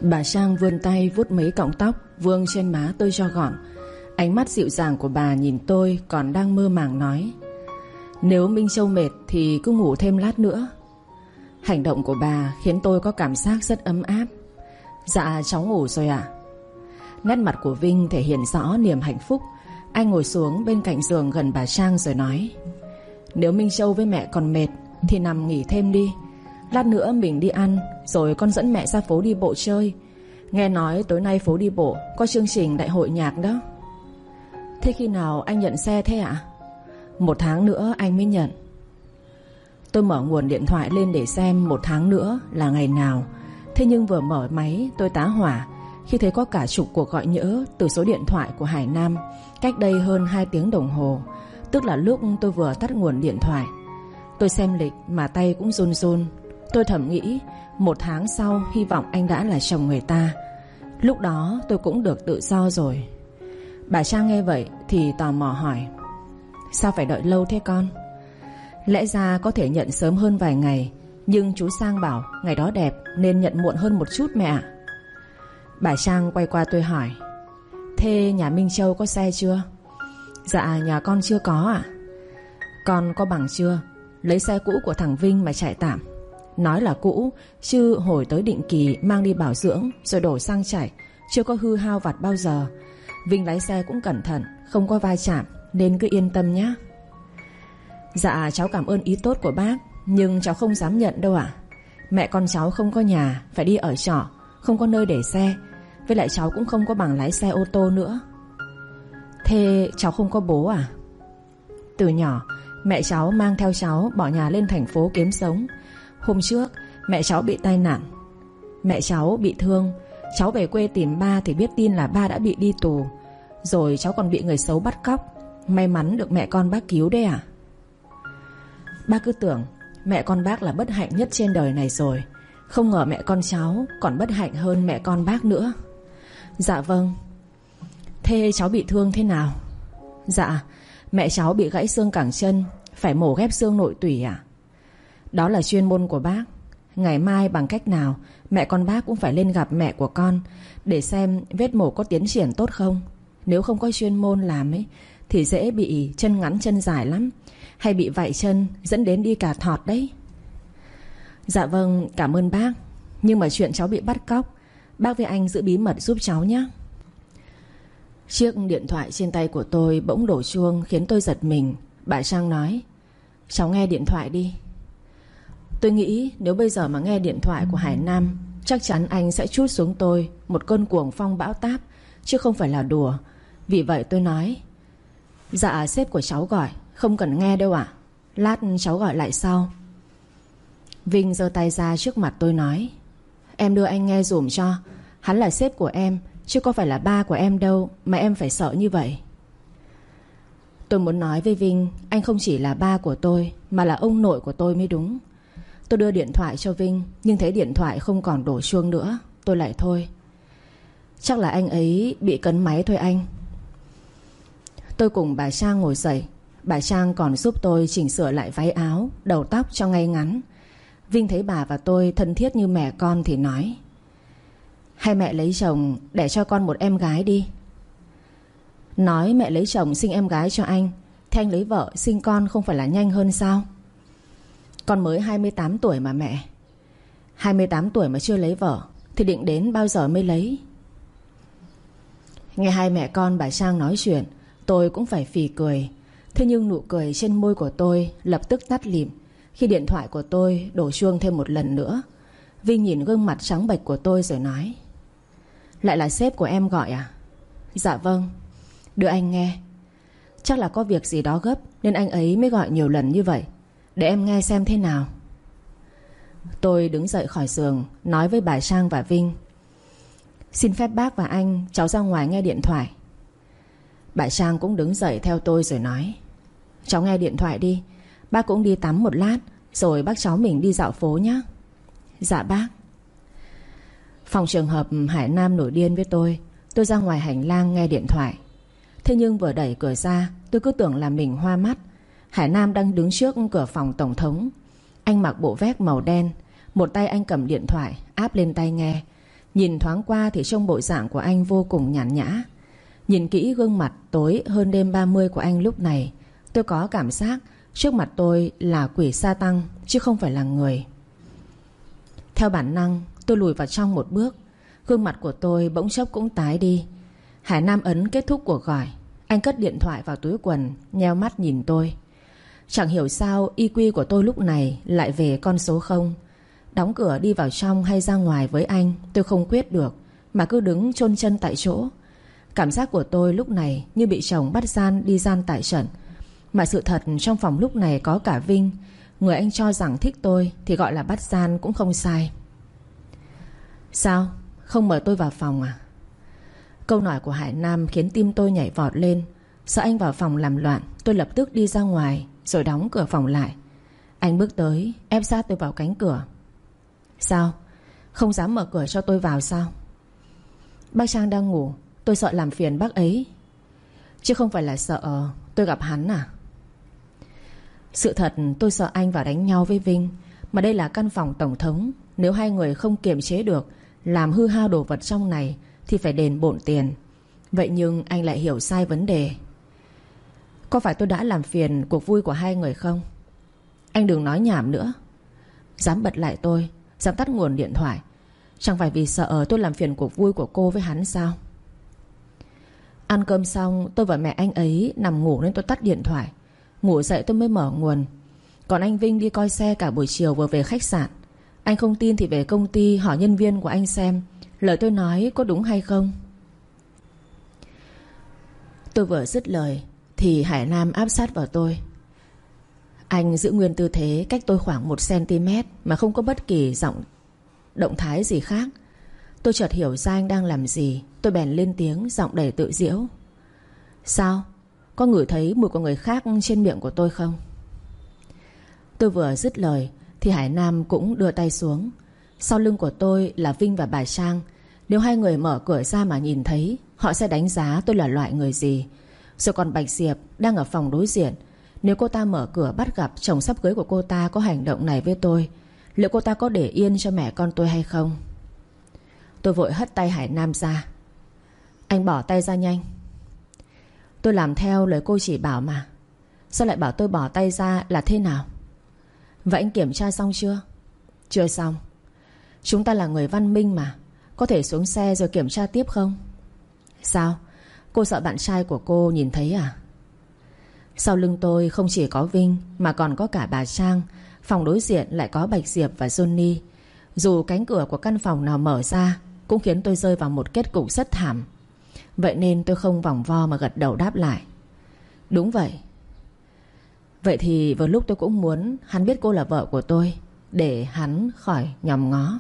Bà Sang vươn tay vuốt mấy cọng tóc vương trên má tôi cho gọn. Ánh mắt dịu dàng của bà nhìn tôi còn đang mơ màng nói: nếu Minh Châu mệt thì cứ ngủ thêm lát nữa. Hành động của bà khiến tôi có cảm giác rất ấm áp. Dạ cháu ngủ rồi ạ. Nét mặt của Vinh thể hiện rõ niềm hạnh phúc. Anh ngồi xuống bên cạnh giường gần bà Sang rồi nói: nếu Minh Châu với mẹ còn mệt thì nằm nghỉ thêm đi. Lát nữa mình đi ăn rồi con dẫn mẹ ra phố đi bộ chơi. Nghe nói tối nay phố đi bộ có chương trình đại hội nhạc đó. Thế khi nào anh nhận xe thế ạ? 1 tháng nữa anh mới nhận. Tôi mở nguồn điện thoại lên để xem 1 tháng nữa là ngày nào. Thế nhưng vừa mở máy tôi tá hỏa khi thấy có cả chục cuộc gọi nhỡ từ số điện thoại của Hải Nam cách đây hơn 2 tiếng đồng hồ. Tức là lúc tôi vừa tắt nguồn điện thoại. Tôi xem lịch mà tay cũng run run. Tôi thầm nghĩ 1 tháng sau hy vọng anh đã là chồng người ta. Lúc đó tôi cũng được tự do rồi. Bà Trang nghe vậy thì tò mò hỏi: sao phải đợi lâu thế con? Lẽ ra có thể nhận sớm hơn vài ngày, nhưng chú Sang bảo ngày đó đẹp nên nhận muộn hơn một chút mẹ ạ. Bà Trang quay qua tôi hỏi: thế nhà Minh Châu có xe chưa? Dạ nhà con chưa có ạ. Con có bằng chưa? Lấy xe cũ của thằng Vinh mà chạy tạm. Nói là cũ chứ hồi tới định kỳ mang đi bảo dưỡng rồi đổ xăng chạy, chưa có hư hao vặt bao giờ. Vinh lái xe cũng cẩn thận, không có va chạm, nên cứ yên tâm nhé. Dạ cháu cảm ơn ý tốt của bác, nhưng cháu không dám nhận đâu ạ. Mẹ con cháu không có nhà, phải đi ở trọ, không có nơi để xe. Với lại cháu cũng không có bằng lái xe ô tô nữa. Thế cháu không có bố à? Từ nhỏ mẹ cháu mang theo cháu bỏ nhà lên thành phố kiếm sống. Hôm trước mẹ cháu bị tai nạn. Mẹ cháu bị thương. Cháu về quê tìm ba thì biết tin là ba đã bị đi tù. Rồi cháu còn bị người xấu bắt cóc. May mắn được mẹ con bác cứu đấy à? Bác cứ tưởng mẹ con bác là bất hạnh nhất trên đời này rồi. Không ngờ mẹ con cháu còn bất hạnh hơn mẹ con bác nữa. Dạ vâng. Thế cháu bị thương thế nào? Dạ mẹ cháu bị gãy xương cẳng chân, phải mổ ghép xương nội tủy ạ. Đó là chuyên môn của bác. Ngày mai bằng cách nào mẹ con bác cũng phải lên gặp mẹ của con để xem vết mổ có tiến triển tốt không. Nếu không có chuyên môn làm ấy thì dễ bị chân ngắn chân dài lắm, hay bị vạy chân dẫn đến đi cà thọt đấy. Dạ vâng cảm ơn bác. Nhưng mà chuyện cháu bị bắt cóc, bác với anh giữ bí mật giúp cháu nhé. Chiếc điện thoại trên tay của tôi bỗng đổ chuông khiến tôi giật mình. Bà Trang nói: cháu nghe điện thoại đi. Tôi nghĩ nếu bây giờ mà nghe điện thoại của Hải Nam, chắc chắn anh sẽ trút xuống tôi một cơn cuồng phong bão táp, chứ không phải là đùa. Vì vậy tôi nói: dạ sếp của cháu gọi, không cần nghe đâu ạ. Lát cháu gọi lại sau. Vinh giơ tay ra trước mặt tôi nói: em đưa anh nghe dùm cho. Hắn là sếp của em, chứ có phải là ba của em đâu mà em phải sợ như vậy. Tôi muốn nói với Vinh, anh không chỉ là ba của tôi mà là ông nội của tôi mới đúng. Tôi đưa điện thoại cho Vinh, nhưng thấy điện thoại không còn đổ chuông nữa. Tôi lại thôi: chắc là anh ấy bị cấn máy thôi anh. Tôi cùng bà Trang ngồi dậy. Bà Trang còn giúp tôi chỉnh sửa lại váy áo, đầu tóc cho ngay ngắn. Vinh thấy bà và tôi thân thiết như mẹ con thì nói: hay mẹ lấy chồng để cho con một em gái đi. Nói mẹ lấy chồng sinh em gái cho anh, thì anh lấy vợ sinh con không phải là nhanh hơn sao? Con mới 28 tuổi mà mẹ. 28 tuổi mà chưa lấy vợ thì định đến bao giờ mới lấy? Nghe hai mẹ con bà Trang nói chuyện, tôi cũng phải phì cười. Thế nhưng nụ cười trên môi của tôi lập tức tắt lịm khi điện thoại của tôi đổ chuông thêm một lần nữa. Vinh nhìn gương mặt trắng bệch của tôi rồi nói: lại là sếp của em gọi à? Dạ vâng. Đưa anh nghe. Chắc là có việc gì đó gấp nên anh ấy mới gọi nhiều lần như vậy. Để em nghe xem thế nào. Tôi đứng dậy khỏi giường, nói với bà Trang và Vinh: xin phép bác và anh, cháu ra ngoài nghe điện thoại. Bà Trang cũng đứng dậy theo tôi rồi nói: cháu nghe điện thoại đi. Bác cũng đi tắm một lát rồi bác cháu mình đi dạo phố nhé. Dạ bác. Phòng trường hợp Hải Nam nổi điên với tôi ra ngoài hành lang nghe điện thoại. Thế nhưng vừa đẩy cửa ra, tôi cứ tưởng là mình hoa mắt. Hải Nam đang đứng trước cửa phòng tổng thống. Anh mặc bộ vest màu đen, một tay anh cầm điện thoại áp lên tai nghe, Nhìn thoáng qua thì trông bộ dạng của anh vô cùng nhàn nhã. Nhìn kỹ gương mặt tối hơn đêm 30 của anh lúc này, tôi có cảm giác trước mặt tôi là quỷ sa tăng chứ không phải là người. Theo bản năng tôi lùi vào trong một bước. Gương mặt của tôi bỗng chốc cũng tái đi. Hải Nam ấn kết thúc cuộc gọi. Anh cất điện thoại vào túi quần, nheo mắt nhìn tôi. Chẳng hiểu sao EQ của tôi lúc này lại về con số 0. Đóng cửa đi vào trong hay ra ngoài với anh tôi không quyết được, mà cứ đứng chôn chân tại chỗ. Cảm giác của tôi lúc này như bị chồng bắt gian đi gian tại trận. Mà sự thật trong phòng lúc này có cả Vinh. Người anh cho rằng thích tôi thì gọi là bắt gian cũng không sai. Sao? Không mời tôi vào phòng à? Câu nói của Hải Nam khiến tim tôi nhảy vọt lên. Sợ anh vào phòng làm loạn, tôi lập tức đi ra ngoài rồi đóng cửa phòng lại. Anh bước tới ép sát tôi vào cánh cửa. Sao? Không dám mở cửa cho tôi vào sao? Bác Trang đang ngủ, tôi sợ làm phiền bác ấy. Chứ không phải là sợ tôi gặp hắn à? Sự thật tôi sợ anh vào đánh nhau với Vinh. Mà đây là căn phòng tổng thống. Nếu hai người không kiềm chế được làm hư hao đồ vật trong này thì phải đền bộn tiền. Vậy nhưng anh lại hiểu sai vấn đề. Có phải tôi đã làm phiền cuộc vui của hai người không? Anh đừng nói nhảm nữa. Dám bật lại tôi, dám tắt nguồn điện thoại, chẳng phải vì sợ tôi làm phiền cuộc vui của cô với hắn sao? Ăn cơm xong tôi và mẹ anh ấy nằm ngủ nên tôi tắt điện thoại. Ngủ dậy tôi mới mở nguồn. Còn anh Vinh đi coi xe cả buổi chiều vừa về khách sạn. Anh không tin thì về công ty hỏi nhân viên của anh xem lời tôi nói có đúng hay không. Tôi vừa dứt lời thì Hải Nam áp sát vào tôi. Anh giữ nguyên tư thế cách tôi khoảng 1cm mà không có bất kỳ động thái gì khác. Tôi chợt hiểu ra anh đang làm gì. Tôi bèn lên tiếng giọng đầy tự giễu. Sao? Có ngửi thấy mùi của người khác trên miệng của tôi không? Tôi vừa dứt lời thì Hải Nam cũng đưa tay xuống. Sau lưng của tôi là Vinh và bà Trang. Nếu hai người mở cửa ra mà nhìn thấy, họ sẽ đánh giá tôi là loại người gì. Rồi còn Bạch Diệp đang ở phòng đối diện. Nếu cô ta mở cửa bắt gặp chồng sắp cưới của cô ta có hành động này với tôi, liệu cô ta có để yên cho mẹ con tôi hay không? Tôi vội hất tay Hải Nam ra. Anh bỏ tay ra nhanh. Tôi làm theo lời cô chỉ bảo mà. Sao lại bảo tôi bỏ tay ra là thế nào? Vậy anh kiểm tra xong chưa? Chưa xong. Chúng ta là người văn minh mà. Có thể xuống xe rồi kiểm tra tiếp không? Sao? Cô sợ bạn trai của cô nhìn thấy à? Sau lưng tôi không chỉ có Vinh mà còn có cả bà Trang. Phòng đối diện lại có Bạch Diệp và Johnny. Dù cánh cửa của căn phòng nào mở ra cũng khiến tôi rơi vào một kết cục rất thảm. Vậy nên tôi không vòng vo mà gật đầu đáp lại. Đúng vậy. Vậy thì vào lúc tôi cũng muốn hắn biết cô là vợ của tôi, để hắn khỏi nhòm ngó.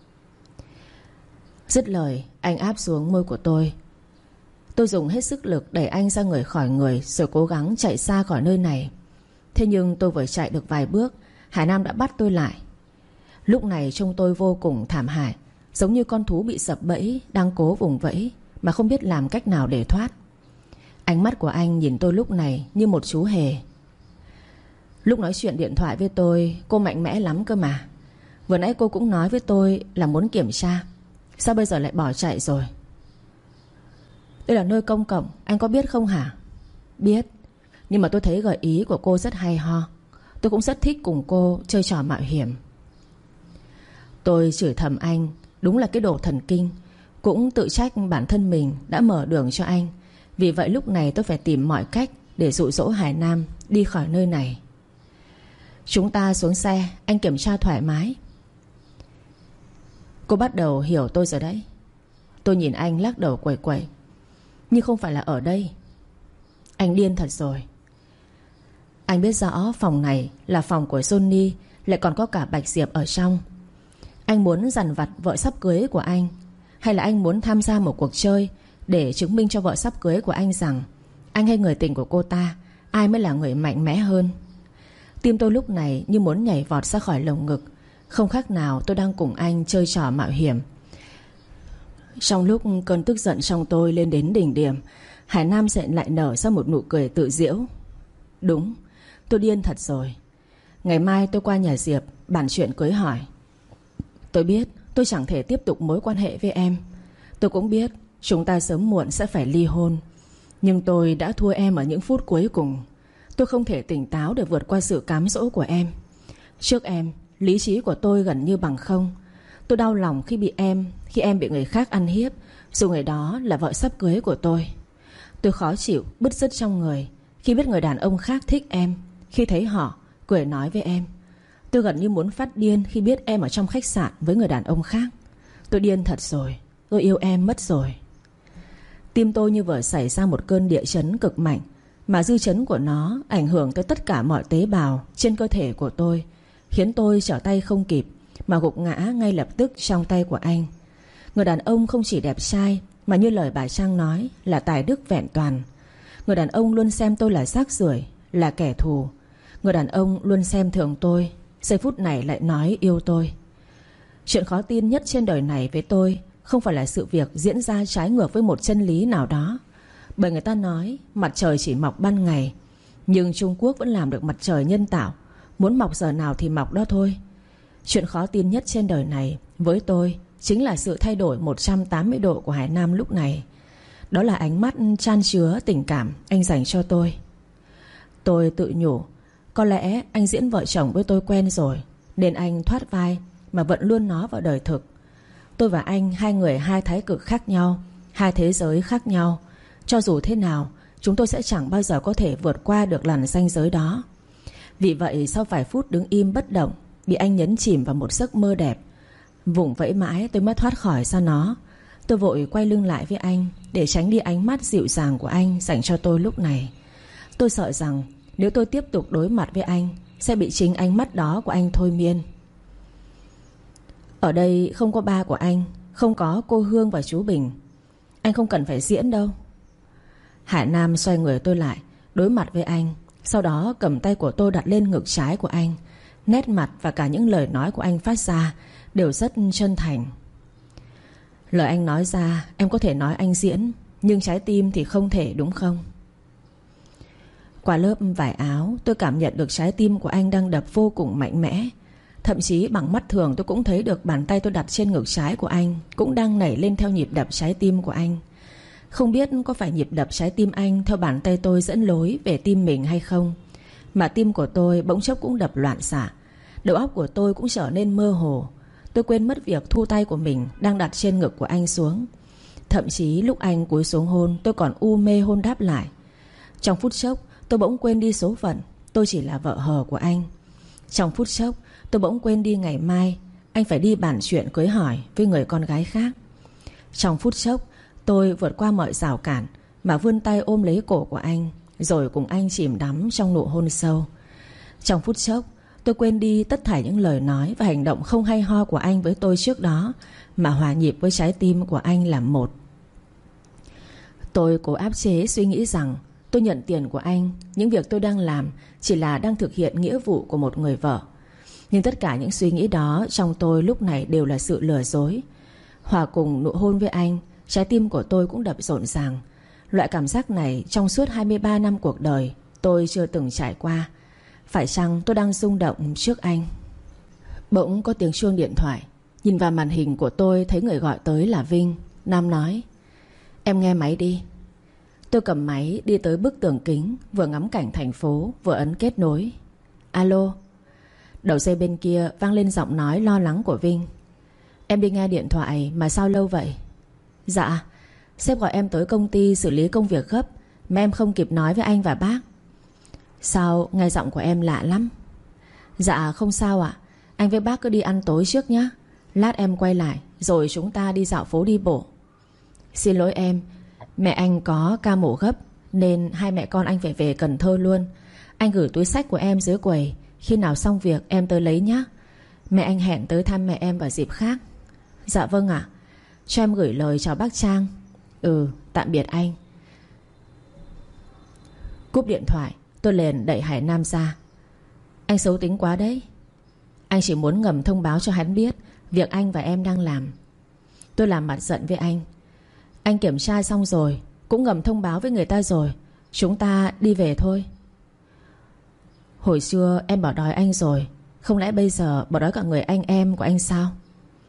Dứt lời anh áp xuống môi của tôi. Tôi dùng hết sức lực đẩy anh ra khỏi người rồi cố gắng chạy xa khỏi nơi này. Thế nhưng tôi vừa chạy được vài bước, Hải Nam đã bắt tôi lại. Lúc này trông tôi vô cùng thảm hại, giống như con thú bị sập bẫy đang cố vùng vẫy mà không biết làm cách nào để thoát. Ánh mắt của anh nhìn tôi lúc này như một chú hề. Lúc nói chuyện điện thoại với tôi, cô mạnh mẽ lắm cơ mà. Vừa nãy cô cũng nói với tôi là muốn kiểm tra. Sao bây giờ lại bỏ chạy rồi? Đây là nơi công cộng, anh có biết không hả? Biết. Nhưng mà tôi thấy gợi ý của cô rất hay ho. Tôi cũng rất thích cùng cô chơi trò mạo hiểm. Tôi chửi thầm anh, đúng là cái đồ thần kinh. Cũng tự trách bản thân mình đã mở đường cho anh. Vì vậy lúc này tôi phải tìm mọi cách để dụ dỗ Hải Nam đi khỏi nơi này. Chúng ta xuống xe, anh kiểm tra thoải mái. Cô bắt đầu hiểu tôi rồi đấy. Tôi nhìn anh lắc đầu quẩy quẩy. Nhưng không phải là ở đây. Anh điên thật rồi. Anh biết rõ phòng này là phòng của Johnny, lại còn có cả Bạch Diệp ở trong. Anh muốn dằn vặt vợ sắp cưới của anh, hay là anh muốn tham gia một cuộc chơi để chứng minh cho vợ sắp cưới của anh rằng anh hay người tình của cô ta, ai mới là người mạnh mẽ hơn? Tim tôi lúc này như muốn nhảy vọt ra khỏi lồng ngực. Không khác nào tôi đang cùng anh chơi trò mạo hiểm. Trong lúc cơn tức giận trong tôi lên đến đỉnh điểm, Hải Nam lại nở ra một nụ cười tự giễu. Đúng, tôi điên thật rồi. Ngày mai tôi qua nhà Diệp bàn chuyện cưới hỏi. Tôi biết tôi chẳng thể tiếp tục mối quan hệ với em. Tôi cũng biết chúng ta sớm muộn sẽ phải ly hôn, nhưng tôi đã thua em ở những phút cuối cùng. Tôi không thể tỉnh táo để vượt qua sự cám dỗ của em. Trước em, lý trí của tôi gần như bằng không. Tôi đau lòng khi em bị người khác ăn hiếp, dù người đó là vợ sắp cưới của tôi. Tôi khó chịu, bứt rứt trong người khi biết người đàn ông khác thích em, khi thấy họ cười nói với em. Tôi gần như muốn phát điên khi biết em ở trong khách sạn với người đàn ông khác. Tôi điên thật rồi. Tôi yêu em mất rồi. Tim tôi như vừa xảy ra một cơn địa chấn cực mạnh, mà dư chấn của nó ảnh hưởng tới tất cả mọi tế bào trên cơ thể của tôi, khiến tôi trở tay không kịp mà gục ngã ngay lập tức trong tay của anh. Người đàn ông không chỉ đẹp trai, mà như lời bà Trang nói là tài đức vẹn toàn. Người đàn ông luôn xem tôi là rác rưởi, là kẻ thù. Người đàn ông luôn xem thường tôi, giây phút này lại nói yêu tôi. Chuyện khó tin nhất trên đời này với tôi không phải là sự việc diễn ra trái ngược với một chân lý nào đó. Bởi người ta nói mặt trời chỉ mọc ban ngày, nhưng Trung Quốc vẫn làm được mặt trời nhân tạo, muốn mọc giờ nào thì mọc đó thôi. Chuyện khó tin nhất trên đời này với tôi chính là sự thay đổi 180 độ của Hải Nam lúc này. Đó là ánh mắt chan chứa tình cảm anh dành cho tôi. Tôi tự nhủ, có lẽ anh diễn vợ chồng với tôi quen rồi, nên anh thoát vai mà vận luôn nó vào đời thực. Tôi và anh, hai người hai thái cực khác nhau, hai thế giới khác nhau. Cho dù thế nào, chúng tôi sẽ chẳng bao giờ có thể vượt qua được làn ranh giới đó. Vì vậy sau vài phút đứng im bất động, bị anh nhấn chìm vào một giấc mơ đẹp, vùng vẫy mãi tôi mới thoát khỏi ra nó. Tôi vội quay lưng lại với anh để tránh đi ánh mắt dịu dàng của anh dành cho tôi lúc này. Tôi sợ rằng nếu tôi tiếp tục đối mặt với anh, sẽ bị chính ánh mắt đó của anh thôi miên. Ở đây không có ba của anh, không có cô Hương và chú Bình. Anh không cần phải diễn đâu. Hải Nam xoay người tôi lại, đối mặt với anh, sau đó cầm tay của tôi đặt lên ngực trái của anh. Nét mặt và cả những lời nói của anh phát ra đều rất chân thành. Lời anh nói ra, em có thể nói anh diễn, nhưng trái tim thì không thể, đúng không? Qua lớp vải áo, tôi cảm nhận được trái tim của anh đang đập vô cùng mạnh mẽ. Thậm chí bằng mắt thường tôi cũng thấy được bàn tay tôi đặt trên ngực trái của anh cũng đang nảy lên theo nhịp đập trái tim của anh. Không biết có phải nhịp đập trái tim anh theo bàn tay tôi dẫn lối về tim mình hay không, mà tim của tôi bỗng chốc cũng đập loạn xạ. Đầu óc của tôi cũng trở nên mơ hồ. Tôi quên mất việc thu tay của mình đang đặt trên ngực của anh xuống. Thậm chí lúc anh cúi xuống hôn, tôi còn u mê hôn đáp lại. Trong phút chốc tôi bỗng quên đi số phận, tôi chỉ là vợ hờ của anh. Trong phút chốc tôi bỗng quên đi ngày mai anh phải đi bàn chuyện cưới hỏi với người con gái khác. Trong phút chốc tôi vượt qua mọi rào cản mà vươn tay ôm lấy cổ của anh, rồi cùng anh chìm đắm trong nụ hôn sâu. Trong phút chốc tôi quên đi tất thảy những lời nói và hành động không hay ho của anh với tôi trước đó, mà hòa nhịp với trái tim của anh làm một. Tôi cố áp chế suy nghĩ rằng tôi nhận tiền của anh, những việc tôi đang làm chỉ là đang thực hiện nghĩa vụ của một người vợ. Nhưng tất cả những suy nghĩ đó trong tôi lúc này đều là sự lừa dối. Hòa cùng nụ hôn với anh, trái tim của tôi cũng đập rộn ràng. Loại cảm giác này trong suốt 23 năm cuộc đời tôi chưa từng trải qua. Phải chăng tôi đang rung động trước anh? Bỗng có tiếng chuông điện thoại. Nhìn vào màn hình của tôi thấy người gọi tới là Vinh. Nam nói: "Em nghe máy đi." Tôi cầm máy đi tới bức tường kính, vừa ngắm cảnh thành phố vừa ấn kết nối. "Alo." Đầu dây bên kia vang lên giọng nói lo lắng của Vinh. "Em đi nghe điện thoại mà sao lâu vậy?" "Dạ, sếp gọi em tới công ty xử lý công việc gấp mà em không kịp nói với anh và bác." "Sao nghe giọng của em lạ lắm?" "Dạ không sao ạ. Anh với bác cứ đi ăn tối trước nhé. Lát em quay lại rồi chúng ta đi dạo phố đi bộ." "Xin lỗi em, mẹ anh có ca mổ gấp nên hai mẹ con anh phải về Cần Thơ luôn. Anh gửi túi xách của em dưới quầy, khi nào xong việc em tới lấy nhé. Mẹ anh hẹn tới thăm mẹ em vào dịp khác." "Dạ vâng ạ. Cho em gửi lời chào bác Trang." "Ừ, tạm biệt anh." Cúp điện thoại, tôi liền đẩy Hải Nam ra. "Anh xấu tính quá đấy." "Anh chỉ muốn ngầm thông báo cho hắn biết việc anh và em đang làm." Tôi làm mặt giận với anh. "Anh kiểm tra xong rồi, cũng ngầm thông báo với người ta rồi. Chúng ta đi về thôi." "Hồi xưa em bỏ đói anh rồi, không lẽ bây giờ bỏ đói cả người anh em của anh sao?"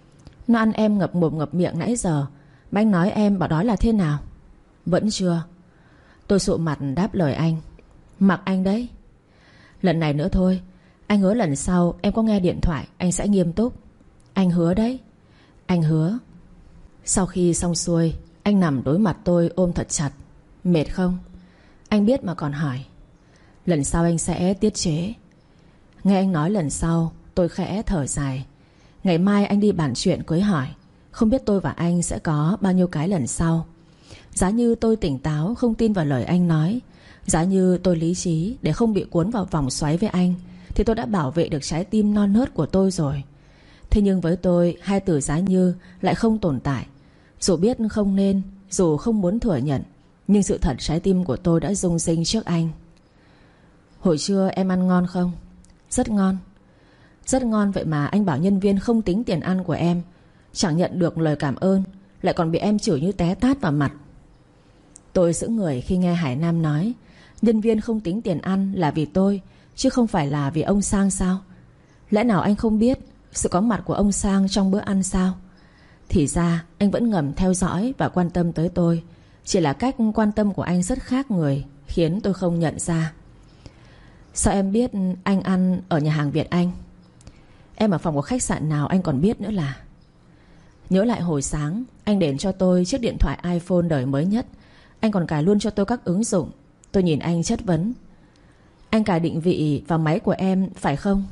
Nó ăn em ngập mồm ngập miệng nãy giờ, mà anh nói em bảo đói là thế nào? Vẫn chưa. Tôi sụ mặt đáp lời anh. Mặc anh đấy. Lần này nữa thôi. Anh hứa lần sau em có nghe điện thoại anh sẽ nghiêm túc. Anh hứa đấy. Anh hứa. Sau khi xong xuôi, anh nằm đối mặt tôi ôm thật chặt. Mệt không? Anh biết mà còn hỏi. Lần sau anh sẽ tiết chế. Nghe anh nói lần sau, tôi khẽ thở dài. Ngày mai anh đi bàn chuyện cưới hỏi. Không biết tôi và anh sẽ có bao nhiêu cái lần sau. Giá như tôi tỉnh táo không tin vào lời anh nói, giá như tôi lý trí để không bị cuốn vào vòng xoáy với anh, thì tôi đã bảo vệ được trái tim non nớt của tôi rồi. Thế nhưng với tôi, hai từ giá như lại không tồn tại. Dù biết không nên, dù không muốn thừa nhận, nhưng sự thật trái tim của tôi đã rung rinh trước anh. Hồi trưa em ăn ngon không? Rất ngon. Rất ngon vậy mà anh bảo nhân viên không tính tiền ăn của em. Chẳng nhận được lời cảm ơn, lại còn bị em chửi như té tát vào mặt. Tôi sững người khi nghe Hải Nam nói nhân viên không tính tiền ăn là vì tôi, chứ không phải là vì ông Sang sao? Lẽ nào anh không biết sự có mặt của ông Sang trong bữa ăn sao? Thì ra anh vẫn ngầm theo dõi và quan tâm tới tôi. Chỉ là cách quan tâm của anh rất khác người, khiến tôi không nhận ra. Sao em biết anh ăn ở nhà hàng Việt Anh? Em ở phòng của khách sạn nào anh còn biết nữa là. Nhớ lại hồi sáng anh đền cho tôi chiếc điện thoại iPhone đời mới nhất. Anh còn cài luôn cho tôi các ứng dụng. Tôi nhìn anh chất vấn. Anh cài định vị vào máy của em phải không?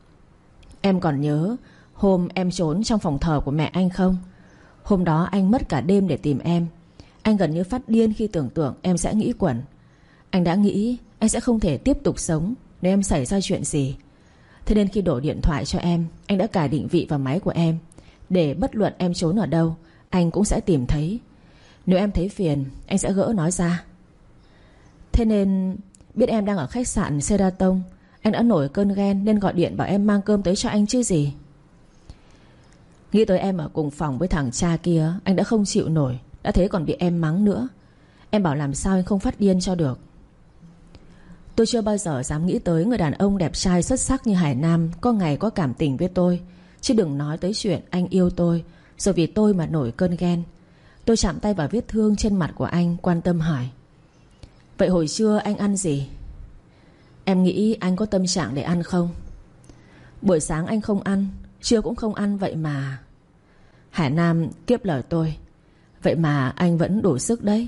Em còn nhớ hôm em trốn trong phòng thờ của mẹ anh không? Hôm đó anh mất cả đêm để tìm em. Anh gần như phát điên khi tưởng tượng em sẽ nghĩ quẩn. Anh đã nghĩ anh sẽ không thể tiếp tục sống nếu em xảy ra chuyện gì. Thế nên khi đổ điện thoại cho em, anh đã cài định vị vào máy của em, để bất luận em trốn ở đâu, anh cũng sẽ tìm thấy. Nếu em thấy phiền, anh sẽ gỡ nói ra. Thế nên biết em đang ở khách sạn Sheraton, anh đã nổi cơn ghen nên gọi điện bảo em mang cơm tới cho anh chứ gì. Nghĩ tới em ở cùng phòng với thằng cha kia, anh đã không chịu nổi. Đã thế còn bị em mắng nữa. Em bảo làm sao anh không phát điên cho được. Tôi chưa bao giờ dám nghĩ tới người đàn ông đẹp trai xuất sắc như Hải Nam có ngày có cảm tình với tôi. Chứ đừng nói tới chuyện anh yêu tôi rồi vì tôi mà nổi cơn ghen. Tôi chạm tay vào vết thương trên mặt của anh, quan tâm hỏi. Vậy hồi trưa anh ăn gì? Em nghĩ anh có tâm trạng để ăn không? Buổi sáng anh không ăn, trưa cũng không ăn vậy mà. Hải Nam tiếp lời tôi. Vậy mà anh vẫn đủ sức đấy.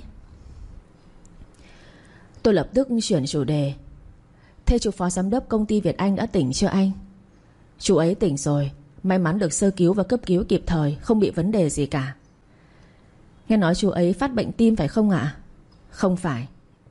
Tôi lập tức chuyển chủ đề. Thế chú phó giám đốc công ty Việt Anh đã tỉnh chưa anh? Chú ấy tỉnh rồi. May mắn được sơ cứu và cấp cứu kịp thời, không bị vấn đề gì cả. Nghe nói chú ấy phát bệnh tim phải không ạ? Không phải.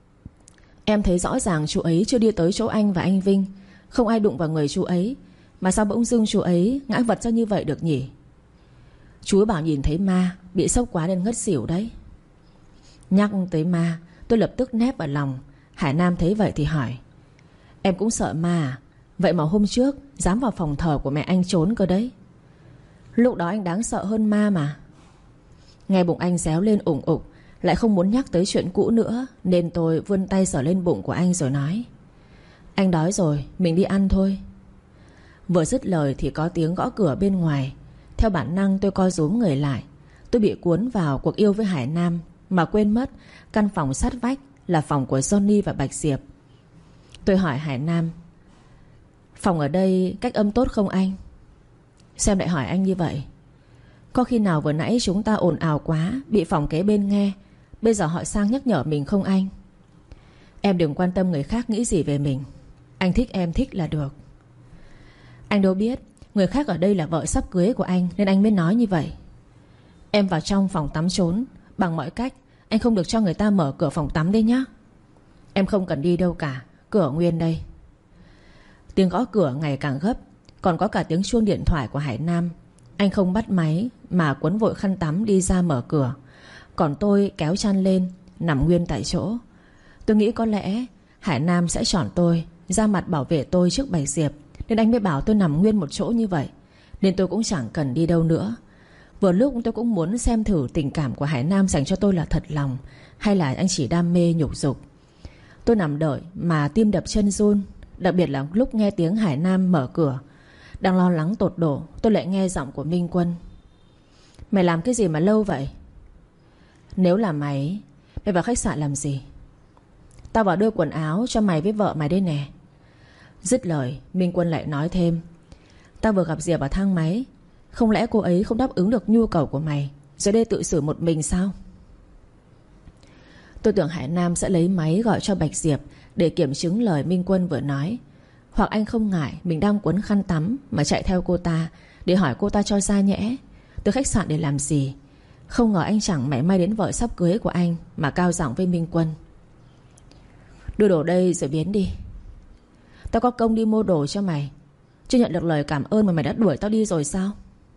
Em thấy rõ ràng chú ấy chưa đi tới chỗ anh và anh Vinh. Không ai đụng vào người chú ấy. Mà sao bỗng dưng chú ấy ngã vật ra như vậy được nhỉ? Chú bảo nhìn thấy ma, bị sốc quá nên ngất xỉu đấy. Nhắc tới ma, tôi lập tức nép vào lòng. Hải Nam thấy vậy thì hỏi. Em cũng sợ ma à? Vậy mà hôm trước dám vào phòng thờ của mẹ anh trốn cơ đấy. Lúc đó anh đáng sợ hơn ma mà. Nghe bụng anh réo lên ủng ục, lại không muốn nhắc tới chuyện cũ nữa, nên tôi vươn tay sờ lên bụng của anh rồi nói. Anh đói rồi, mình đi ăn thôi. Vừa dứt lời thì có tiếng gõ cửa bên ngoài. Theo bản năng tôi co rúm người lại. Tôi bị cuốn vào cuộc yêu với Hải Nam mà quên mất căn phòng sát vách là phòng của Johnny và Bạch Diệp. Tôi hỏi Hải Nam. Phòng ở đây cách âm tốt không anh? Xem lại hỏi anh như vậy. Có khi nào vừa nãy chúng ta ồn ào quá, bị phòng kế bên nghe, bây giờ họ sang nhắc nhở mình không anh? Em đừng quan tâm người khác nghĩ gì về mình. Anh thích em thích là được. Anh đâu biết người khác ở đây là vợ sắp cưới của anh, nên anh mới nói như vậy. Em vào trong phòng tắm trốn. Bằng mọi cách anh không được cho người ta mở cửa phòng tắm đấy nhá. Em không cần đi đâu cả, cửa nguyên đây. Tiếng gõ cửa ngày càng gấp. Còn có cả tiếng chuông điện thoại của Hải Nam. Anh không bắt máy mà quấn vội khăn tắm đi ra mở cửa. Còn tôi kéo chăn lên, nằm nguyên tại chỗ. Tôi nghĩ có lẽ Hải Nam sẽ chọn tôi ra mặt bảo vệ tôi trước Bạch Diệp, nên anh mới bảo tôi nằm nguyên một chỗ như vậy. Nên tôi cũng chẳng cần đi đâu nữa. Vừa lúc tôi cũng muốn xem thử tình cảm của Hải Nam dành cho tôi là thật lòng, hay là anh chỉ đam mê nhục dục. Tôi nằm đợi mà tim đập chân run. Đặc biệt là lúc nghe tiếng Hải Nam mở cửa. Đang lo lắng tột độ, tôi lại nghe giọng của Minh Quân. Mày làm cái gì mà lâu vậy? Nếu là mày vào khách sạn làm gì? Tao vào đưa quần áo cho mày với vợ mày đây nè. Dứt lời Minh Quân lại nói thêm: Tao vừa gặp Diệp ở thang máy. Không lẽ cô ấy không đáp ứng được nhu cầu của mày rồi đây tự xử một mình sao? Tôi tưởng Hải Nam sẽ lấy máy gọi cho Bạch Diệp để kiểm chứng lời Minh Quân vừa nói. Hoặc anh không ngại mình đang quấn khăn tắm mà chạy theo cô ta để hỏi cô ta cho ra nhẽ tới khách sạn để làm gì. Không ngờ anh chẳng mảy may đến vợ sắp cưới của anh mà cao giọng với Minh Quân: Đưa đồ đây rồi biến đi. Tao có công đi mua đồ cho mày, chưa nhận được lời cảm ơn mà mày đã đuổi tao đi rồi sao?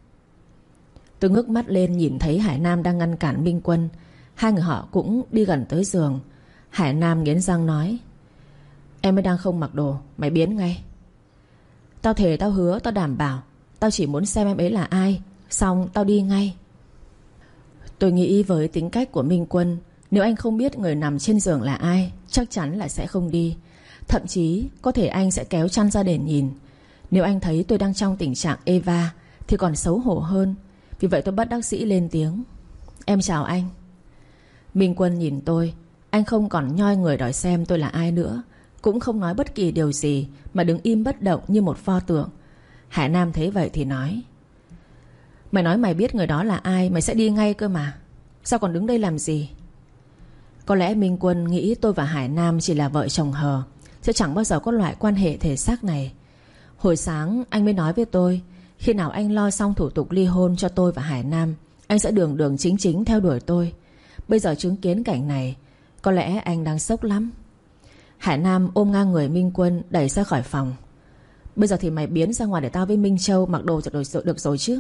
Tôi ngước mắt lên nhìn thấy Hải Nam đang ngăn cản Minh Quân. Hai người họ cũng đi gần tới giường. Hải Nam nghiến răng nói: Em mới đang không mặc đồ, mày biến ngay. Tao thề, tao hứa, tao đảm bảo, tao chỉ muốn xem em ấy là ai, xong tao đi ngay. Tôi nghĩ với tính cách của Minh Quân, nếu anh không biết người nằm trên giường là ai, chắc chắn là sẽ không đi. Thậm chí có thể anh sẽ kéo chăn ra để nhìn. Nếu anh thấy tôi đang trong tình trạng Eva thì còn xấu hổ hơn. Vì vậy tôi bất đắc dĩ lên tiếng: Em chào anh. Minh Quân nhìn tôi. Anh không còn nhoi người đòi xem tôi là ai nữa, cũng không nói bất kỳ điều gì mà đứng im bất động như một pho tượng. Hải Nam thấy vậy thì nói: Mày nói mày biết người đó là ai, mày sẽ đi ngay cơ mà. Sao còn đứng đây làm gì? Có lẽ Minh Quân nghĩ tôi và Hải Nam chỉ là vợ chồng hờ, sẽ chẳng bao giờ có loại quan hệ thể xác này. Hồi sáng anh mới nói với tôi, khi nào anh lo xong thủ tục ly hôn cho tôi và Hải Nam, anh sẽ đường đường chính chính theo đuổi tôi. Bây giờ chứng kiến cảnh này, có lẽ anh đang sốc lắm. Hải Nam ôm ngang người Minh Quân đẩy ra khỏi phòng. Bây giờ thì mày biến ra ngoài để tao với Minh Châu mặc đồ được rồi chứ.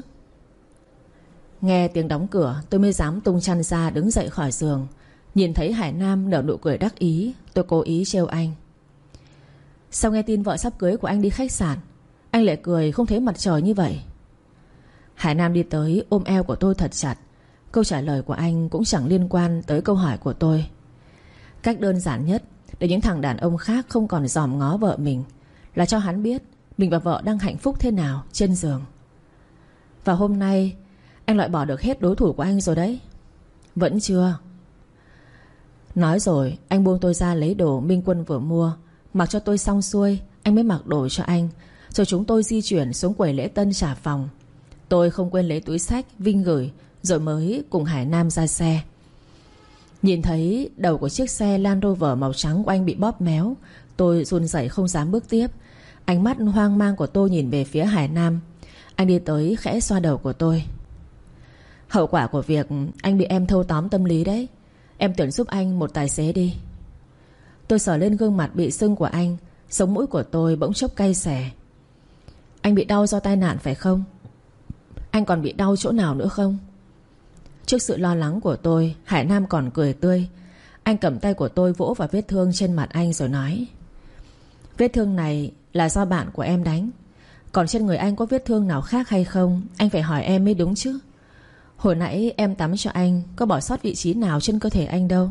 Nghe tiếng đóng cửa tôi mới dám tung chăn ra đứng dậy khỏi giường. Nhìn thấy Hải Nam nở nụ cười đắc ý, tôi cố ý trêu anh: Sao nghe tin vợ sắp cưới của anh đi khách sạn, anh lại cười không thấy mặt trời như vậy? Hải Nam đi tới ôm eo của tôi thật chặt. Câu trả lời của anh cũng chẳng liên quan tới câu hỏi của tôi. Cách đơn giản nhất để những thằng đàn ông khác không còn dòm ngó vợ mình là cho hắn biết mình và vợ đang hạnh phúc thế nào trên giường. Và hôm nay anh loại bỏ được hết đối thủ của anh rồi đấy. Vẫn chưa. Nói rồi anh buông tôi ra lấy đồ Minh Quân vừa mua. Mặc cho tôi xong xuôi, anh mới mặc đồ cho anh. Rồi chúng tôi di chuyển xuống quầy lễ tân trả phòng. Tôi không quên lấy túi xách Vinh gửi, rồi mới cùng Hải Nam ra xe. Nhìn thấy đầu của chiếc xe Land Rover màu trắng của anh bị bóp méo, tôi run rẩy không dám bước tiếp. Ánh mắt hoang mang của tôi nhìn về phía Hải Nam. Anh đi tới khẽ xoa đầu của tôi: Hậu quả của việc anh bị em thâu tóm tâm lý đấy. Em tuyển giúp anh một tài xế đi. Tôi sờ lên gương mặt bị sưng của anh. Sống mũi của tôi bỗng chốc cay xè. Anh bị đau do tai nạn phải không? Anh còn bị đau chỗ nào nữa không? Trước sự lo lắng của tôi, Hải Nam còn cười tươi. Anh cầm tay của tôi vỗ vào vết thương trên mặt anh rồi nói: Vết thương này là do bạn của em đánh. Còn trên người anh có vết thương nào khác hay không, anh phải hỏi em mới đúng chứ. Hồi nãy em tắm cho anh, có bỏ sót vị trí nào trên cơ thể anh đâu.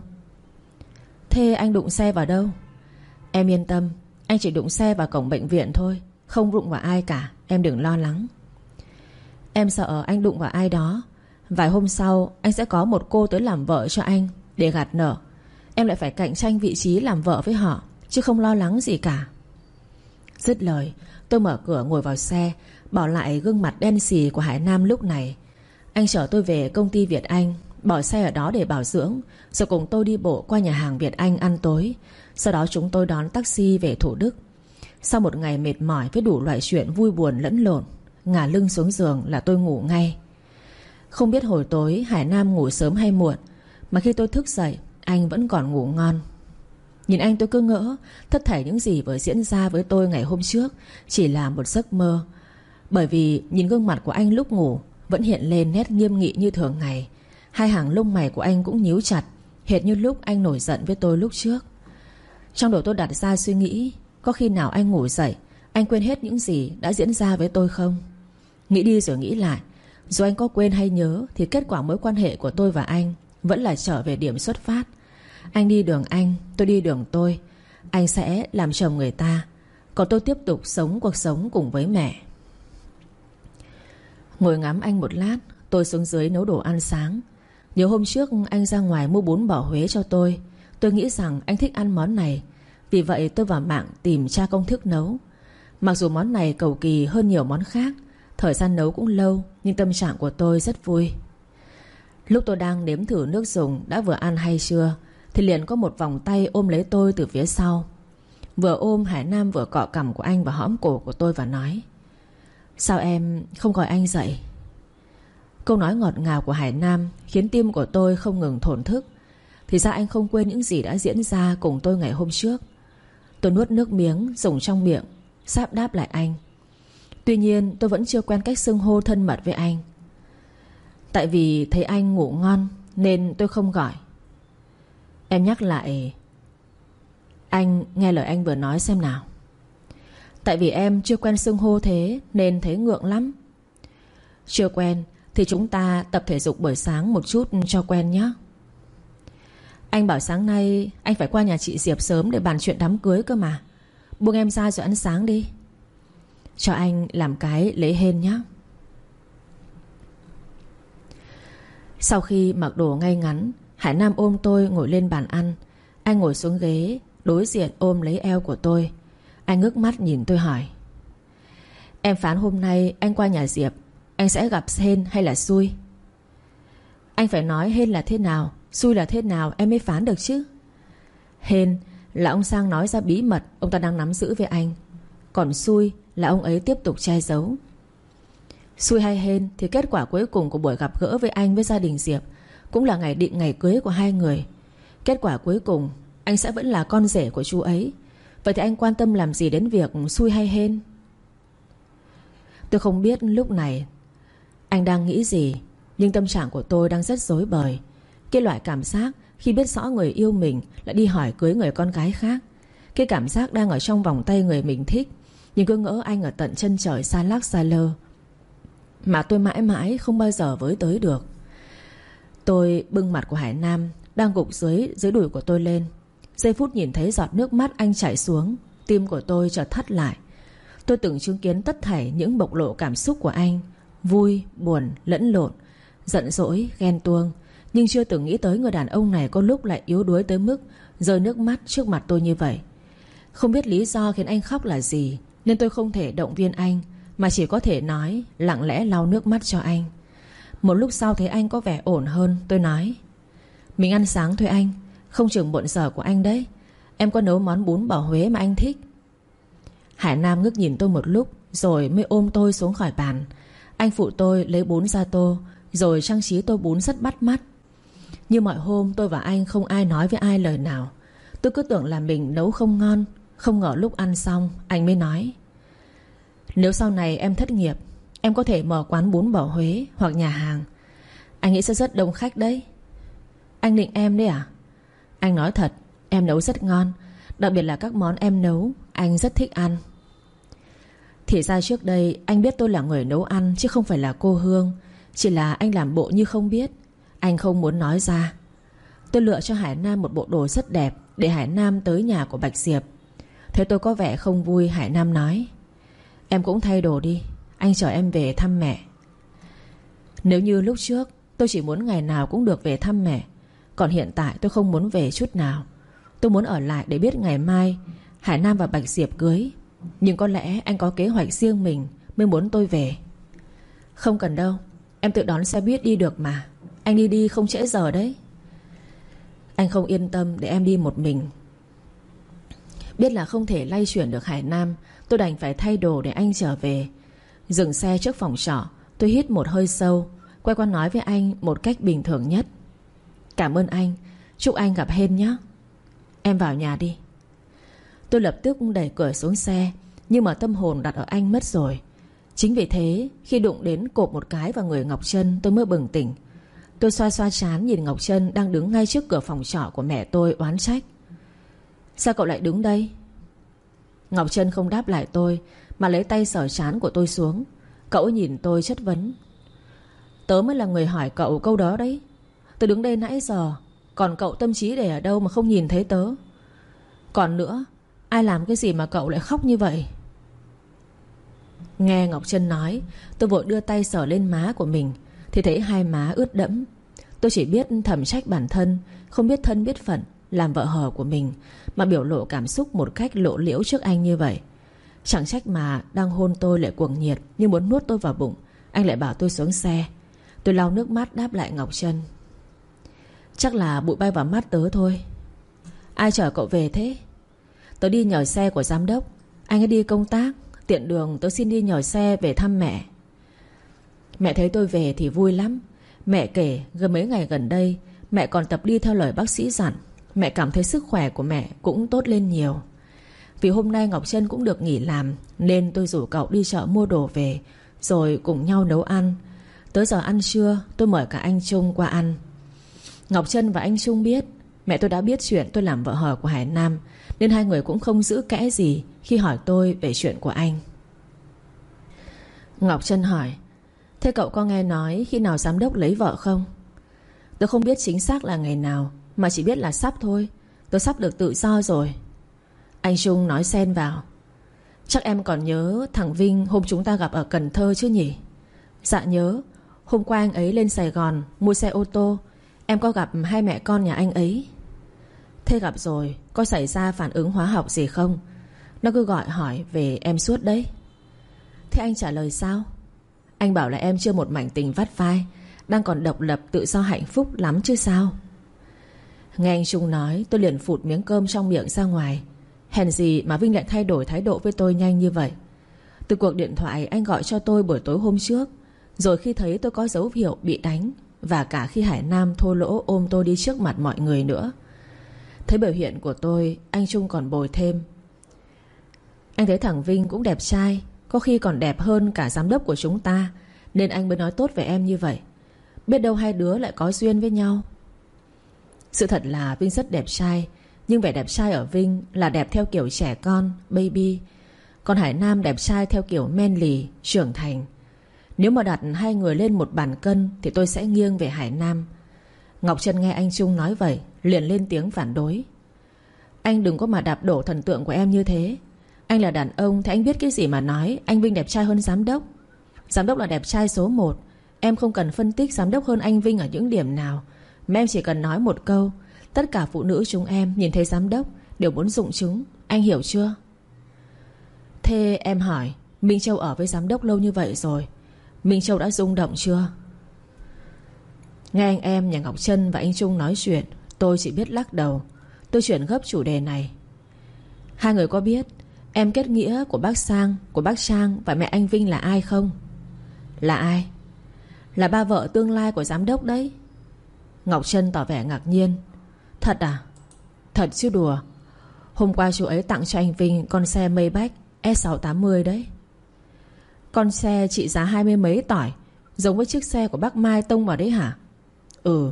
Thế anh đụng xe vào đâu? Em yên tâm, anh chỉ đụng xe vào cổng bệnh viện thôi, không đụng vào ai cả, em đừng lo lắng. Em sợ anh đụng vào ai đó, vài hôm sau anh sẽ có một cô tới làm vợ cho anh để gạt nợ. Em lại phải cạnh tranh vị trí làm vợ với họ, chứ không lo lắng gì cả. Dứt lời tôi mở cửa ngồi vào xe, bỏ lại gương mặt đen xì của Hải Nam lúc này. Anh chở tôi về công ty Việt Anh, bỏ xe ở đó để bảo dưỡng, rồi cùng tôi đi bộ qua nhà hàng Việt Anh ăn tối. Sau đó chúng tôi đón taxi về Thủ Đức. Sau một ngày mệt mỏi với đủ loại chuyện vui buồn lẫn lộn, ngả lưng xuống giường là tôi ngủ ngay. Không biết hồi tối Hải Nam ngủ sớm hay muộn, mà khi tôi thức dậy anh vẫn còn ngủ ngon. Nhìn anh tôi cứ ngỡ tất thảy những gì vừa diễn ra với tôi ngày hôm trước chỉ là một giấc mơ. Bởi vì nhìn gương mặt của anh lúc ngủ vẫn hiện lên nét nghiêm nghị như thường ngày. Hai hàng lông mày của anh cũng nhíu chặt, hệt như lúc anh nổi giận với tôi lúc trước. Trong đầu tôi đặt ra suy nghĩ, có khi nào anh ngủ dậy anh quên hết những gì đã diễn ra với tôi không? Nghĩ đi rồi nghĩ lại, dù anh có quên hay nhớ thì kết quả mối quan hệ của tôi và anh vẫn là trở về điểm xuất phát. Anh đi đường anh, tôi đi đường tôi. Anh sẽ làm chồng người ta, còn tôi tiếp tục sống cuộc sống cùng với mẹ. Ngồi ngắm anh một lát, Tôi xuống dưới nấu đồ ăn sáng. Nhiều hôm trước anh ra ngoài mua bún bò Huế cho tôi. Tôi nghĩ rằng anh thích ăn món này. Vì vậy tôi vào mạng tìm tra công thức nấu. Mặc dù món này cầu kỳ hơn nhiều món khác, thời gian nấu cũng lâu, nhưng tâm trạng của tôi rất vui. Lúc tôi đang nếm thử nước dùng đã vừa ăn hay chưa thì liền có một vòng tay ôm lấy tôi từ phía sau. Vừa ôm, Hải Nam vừa cọ cằm của anh và hõm cổ của tôi và nói: "Sao em không gọi anh dậy?" Câu nói ngọt ngào của Hải Nam khiến tim của tôi không ngừng thổn thức. Thì ra anh không quên những gì đã diễn ra cùng tôi ngày hôm trước. Tôi nuốt nước miếng dùng trong miệng, sáp đáp lại anh. Tuy nhiên tôi vẫn chưa quen cách xưng hô thân mật với anh. Tại vì thấy anh ngủ ngon nên tôi không gọi. Em nhắc lại. Anh nghe lời anh vừa nói xem nào. Tại vì em chưa quen xưng hô thế nên thấy ngượng lắm. Chưa quen thì chúng ta tập thể dục buổi sáng một chút cho quen nhé. Anh bảo sáng nay anh phải qua nhà chị Diệp sớm để bàn chuyện đám cưới cơ mà. Buông em ra rồi ăn sáng đi. Cho anh làm cái lễ hên nhé. Sau khi mặc đồ ngay ngắn, Hải Nam ôm tôi ngồi lên bàn ăn. Anh ngồi xuống ghế đối diện ôm lấy eo của tôi. Anh ngước mắt nhìn tôi hỏi: Em phán hôm nay anh qua nhà Diệp, anh sẽ gặp hên hay là xui? Anh phải nói hên là thế nào, xui là thế nào em mới phán được chứ. Hên là ông Sang nói ra bí mật ông ta đang nắm giữ với anh. Còn xui là ông ấy tiếp tục che giấu. Xui hay hên thì kết quả cuối cùng của buổi gặp gỡ với anh với gia đình Diệp cũng là ngày định ngày cưới của hai người. Kết quả cuối cùng anh sẽ vẫn là con rể của chú ấy. Vậy thì anh quan tâm làm gì đến việc xui hay hên? Tôi không biết lúc này anh đang nghĩ gì, nhưng tâm trạng của tôi đang rất rối bời. Cái loại cảm giác khi biết rõ người yêu mình lại đi hỏi cưới người con gái khác. Cái cảm giác đang ở trong vòng tay người mình thích, nhưng cứ ngỡ anh ở tận chân trời xa lắc xa lơ, mà tôi mãi mãi không bao giờ với tới được. Tôi bưng mặt của Hải Nam đang gục dưới đùi của tôi lên. Giây phút nhìn thấy giọt nước mắt anh chảy xuống, tim của tôi chợt thắt lại. Tôi từng chứng kiến tất thảy những bộc lộ cảm xúc của anh, vui, buồn, lẫn lộn, giận dỗi, ghen tuông, nhưng chưa từng nghĩ tới người đàn ông này có lúc lại yếu đuối tới mức rơi nước mắt trước mặt tôi như vậy. Không biết lý do khiến anh khóc là gì, nên tôi không thể động viên anh, mà chỉ có thể nói lặng lẽ lau nước mắt cho anh. Một lúc sau thấy anh có vẻ ổn hơn, tôi nói: Mình ăn sáng thôi anh, không chừng muộn giờ của anh đấy. Em có nấu món bún bò Huế mà anh thích. Hải Nam ngước nhìn tôi một lúc rồi mới ôm tôi xuống khỏi bàn. Anh phụ tôi lấy bún ra tô, rồi trang trí tô bún rất bắt mắt. Như mọi hôm tôi và anh không ai nói với ai lời nào. Tôi cứ tưởng là mình nấu không ngon. Không ngờ lúc ăn xong anh mới nói: Nếu sau này em thất nghiệp, em có thể mở quán bún bò Huế hoặc nhà hàng. Anh nghĩ sẽ rất đông khách đấy. Anh định em đấy à? Anh nói thật, em nấu rất ngon. Đặc biệt là các món em nấu anh rất thích ăn. Thì ra trước đây anh biết tôi là người nấu ăn chứ không phải là cô Hương. Chỉ là anh làm bộ như không biết. Anh không muốn nói ra. Tôi lựa cho Hải Nam một bộ đồ rất đẹp để Hải Nam tới nhà của Bạch Diệp. Thế tôi có vẻ không vui, Hải Nam nói: Em cũng thay đồ đi, anh chở em về thăm mẹ. Nếu như lúc trước tôi chỉ muốn ngày nào cũng được về thăm mẹ, còn hiện tại tôi không muốn về chút nào. Tôi muốn ở lại để biết ngày mai Hải Nam và Bạch Diệp cưới. Nhưng có lẽ anh có kế hoạch riêng mình mới muốn tôi về. Không cần đâu, em tự đón xe buýt đi được mà. Anh đi không trễ giờ đấy. Anh không yên tâm để em đi một mình. Biết là không thể lay chuyển được Hải Nam, tôi đành phải thay đồ để anh trở về. Dừng xe trước phòng trọ, tôi hít một hơi sâu, quay qua nói với anh một cách bình thường nhất: Cảm ơn anh, chúc anh gặp hên nhé. Em vào nhà đi. Tôi lập tức đẩy cửa xuống xe, nhưng mà tâm hồn đặt ở anh mất rồi. Chính vì thế khi đụng đến cộp một cái vào người Ngọc Trân, tôi mới bừng tỉnh. Tôi xoa xoa trán nhìn Ngọc Trân đang đứng ngay trước cửa phòng trọ của mẹ tôi, oán trách: Sao cậu lại đứng đây? Ngọc Trân không đáp lại tôi, mà lấy tay sờ trán của tôi xuống. Cậu nhìn tôi chất vấn: Tớ mới là người hỏi cậu câu đó đấy. Tớ đứng đây nãy giờ, còn cậu tâm trí để ở đâu mà không nhìn thấy tớ? Còn nữa, ai làm cái gì mà cậu lại khóc như vậy? Nghe Ngọc Trân nói, tôi vội đưa tay sờ lên má của mình. thì thấy hai má ướt đẫm. Tôi chỉ biết thầm trách bản thân, không biết thân biết phận, làm vợ hờ của mình mà biểu lộ cảm xúc một cách lộ liễu trước anh như vậy. Chẳng trách mà đang hôn tôi lại cuồng nhiệt như muốn nuốt tôi vào bụng, anh lại bảo tôi xuống xe. Tôi lau nước mắt đáp lại Ngọc Trân: chắc là bụi bay vào mắt tớ thôi. Ai chở cậu về thế? Tớ đi nhờ xe của giám đốc. Anh ấy đi công tác, tiện đường tớ xin đi nhờ xe về thăm mẹ. Mẹ thấy tôi về thì vui lắm. Mẹ kể gần mấy ngày gần đây mẹ còn tập đi theo lời bác sĩ dặn. Mẹ cảm thấy sức khỏe của mẹ cũng tốt lên nhiều. Vì hôm nay Ngọc Trân cũng được nghỉ làm nên tôi rủ cậu đi chợ mua đồ về, rồi cùng nhau nấu ăn. Tới giờ ăn trưa tôi mời cả anh Trung qua ăn. Ngọc Trân và anh Trung biết mẹ tôi đã biết chuyện tôi làm vợ hờ của Hải Nam, nên hai người cũng không giữ kẽ gì khi hỏi tôi về chuyện của anh. Ngọc Trân hỏi: thế cậu có nghe nói khi nào giám đốc lấy vợ không? Tôi không biết chính xác là ngày nào, mà chỉ biết là sắp thôi. Tôi sắp được tự do rồi. Anh Trung nói xen vào: chắc em còn nhớ thằng Vinh hôm chúng ta gặp ở Cần Thơ chứ nhỉ? Dạ nhớ. Hôm qua anh ấy lên Sài Gòn mua xe ô tô. Em có gặp hai mẹ con nhà anh ấy. Thế gặp rồi có xảy ra phản ứng hóa học gì không? Nó cứ gọi hỏi về em suốt đấy. Thế anh trả lời sao? Anh bảo là em chưa một mảnh tình vắt vai, đang còn độc lập tự do hạnh phúc lắm chứ sao. Nghe anh Trung nói tôi liền phụt miếng cơm trong miệng ra ngoài. Hèn gì mà Vinh lại thay đổi thái độ với tôi nhanh như vậy. Từ cuộc điện thoại anh gọi cho tôi buổi tối hôm trước, rồi khi thấy tôi có dấu hiệu bị đánh, và cả khi Hải Nam thô lỗ ôm tôi đi trước mặt mọi người nữa. Thấy biểu hiện của tôi, anh Trung còn bồi thêm: anh thấy thằng Vinh cũng đẹp trai, có khi còn đẹp hơn cả giám đốc của chúng ta, nên anh mới nói tốt về em như vậy. Biết đâu hai đứa lại có duyên với nhau. Sự thật là Vinh rất đẹp trai, nhưng vẻ đẹp trai ở Vinh là đẹp theo kiểu trẻ con, baby. Còn Hải Nam đẹp trai theo kiểu manly, trưởng thành. Nếu mà đặt hai người lên một bàn cân thì tôi sẽ nghiêng về Hải Nam. Ngọc Trân nghe anh Trung nói vậy liền lên tiếng phản đối: anh đừng có mà đạp đổ thần tượng của em như thế. Anh là đàn ông thì anh biết cái gì mà nói anh Vinh đẹp trai hơn giám đốc. Giám đốc là đẹp trai số 1. Em không cần phân tích giám đốc hơn anh Vinh ở những điểm nào, mà em chỉ cần nói một câu: tất cả phụ nữ chúng em nhìn thấy giám đốc đều muốn dụng chứng. Anh hiểu chưa? Thế em hỏi, Minh Châu ở với giám đốc lâu như vậy rồi, Minh Châu đã rung động chưa? Nghe anh em nhà Ngọc Trân và anh Trung nói chuyện, tôi chỉ biết lắc đầu. Tôi chuyển gấp chủ đề này: hai người có biết em kết nghĩa của bác Sang, của bác Trang và mẹ anh Vinh là ai không? Là ai? Là ba vợ tương lai của giám đốc đấy. Ngọc Trân tỏ vẻ ngạc nhiên: thật à? Thật chứ đùa. Hôm qua chú ấy tặng cho anh Vinh con xe Maybach S680 đấy. Con xe trị giá 20 mấy tỏi, giống với chiếc xe của bác Mai tông vào đấy hả? Ừ.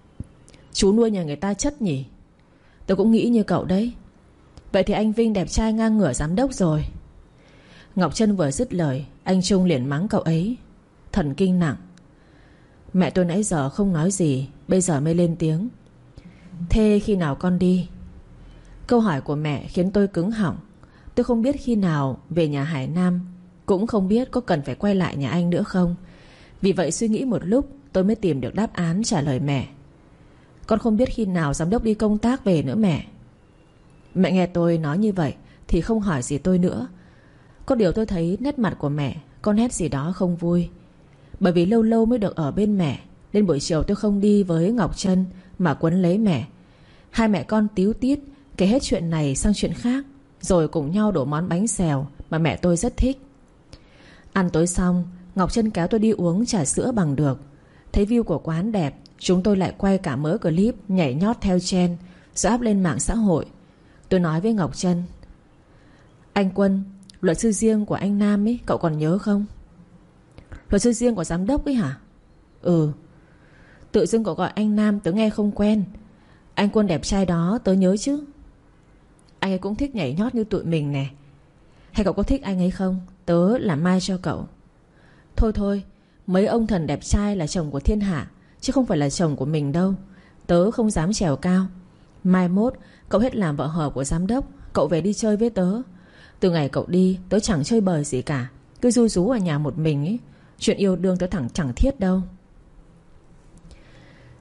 Chú nuôi nhà người ta chất nhỉ? Tôi cũng nghĩ như cậu đấy. Vậy thì anh Vinh đẹp trai ngang ngửa giám đốc rồi. Ngọc Trân vừa dứt lời, anh Trung liền mắng cậu ấy: thần kinh nặng. Mẹ tôi nãy giờ không nói gì, bây giờ mới lên tiếng: thế khi nào con đi? Câu hỏi của mẹ khiến tôi cứng họng. Tôi không biết khi nào về nhà Hải Nam, cũng không biết có cần phải quay lại nhà anh nữa không. Vì vậy suy nghĩ một lúc tôi mới tìm được đáp án trả lời mẹ: con không biết khi nào giám đốc đi công tác về nữa mẹ. Mẹ nghe tôi nói như vậy thì không hỏi gì tôi nữa. Có điều tôi thấy nét mặt của mẹ có nét gì đó không vui. Bởi vì lâu lâu mới được ở bên mẹ, nên buổi chiều tôi không đi với Ngọc Trân mà quấn lấy mẹ. Hai mẹ con tíu tít kể hết chuyện này sang chuyện khác, rồi cùng nhau đổ món bánh xèo mà mẹ tôi rất thích. Ăn tối xong, Ngọc Trân kéo tôi đi uống trà sữa bằng được. Thấy view của quán đẹp, chúng tôi lại quay cả mớ clip nhảy nhót theo trend rồi up lên mạng xã hội. Tôi nói với Ngọc Trân: anh Quân, luật sư riêng của anh Nam ấy, cậu còn nhớ không? Luật sư riêng của giám đốc ấy hả? Ừ. Tự dưng cậu gọi anh Nam tớ nghe không quen. Anh Quân đẹp trai đó tớ nhớ chứ. Anh ấy cũng thích nhảy nhót như tụi mình nè. Hay cậu có thích anh ấy không? Tớ làm mai cho cậu. Thôi thôi, mấy ông thần đẹp trai là chồng của thiên hạ, chứ không phải là chồng của mình đâu. Tớ không dám trèo cao. Mai mốt cậu hết làm vợ hờ của giám đốc, cậu về đi chơi với tớ. Từ ngày cậu đi tớ chẳng chơi bời gì cả, cứ ru rú ở nhà một mình ấy. Chuyện yêu đương tớ chẳng thiết đâu.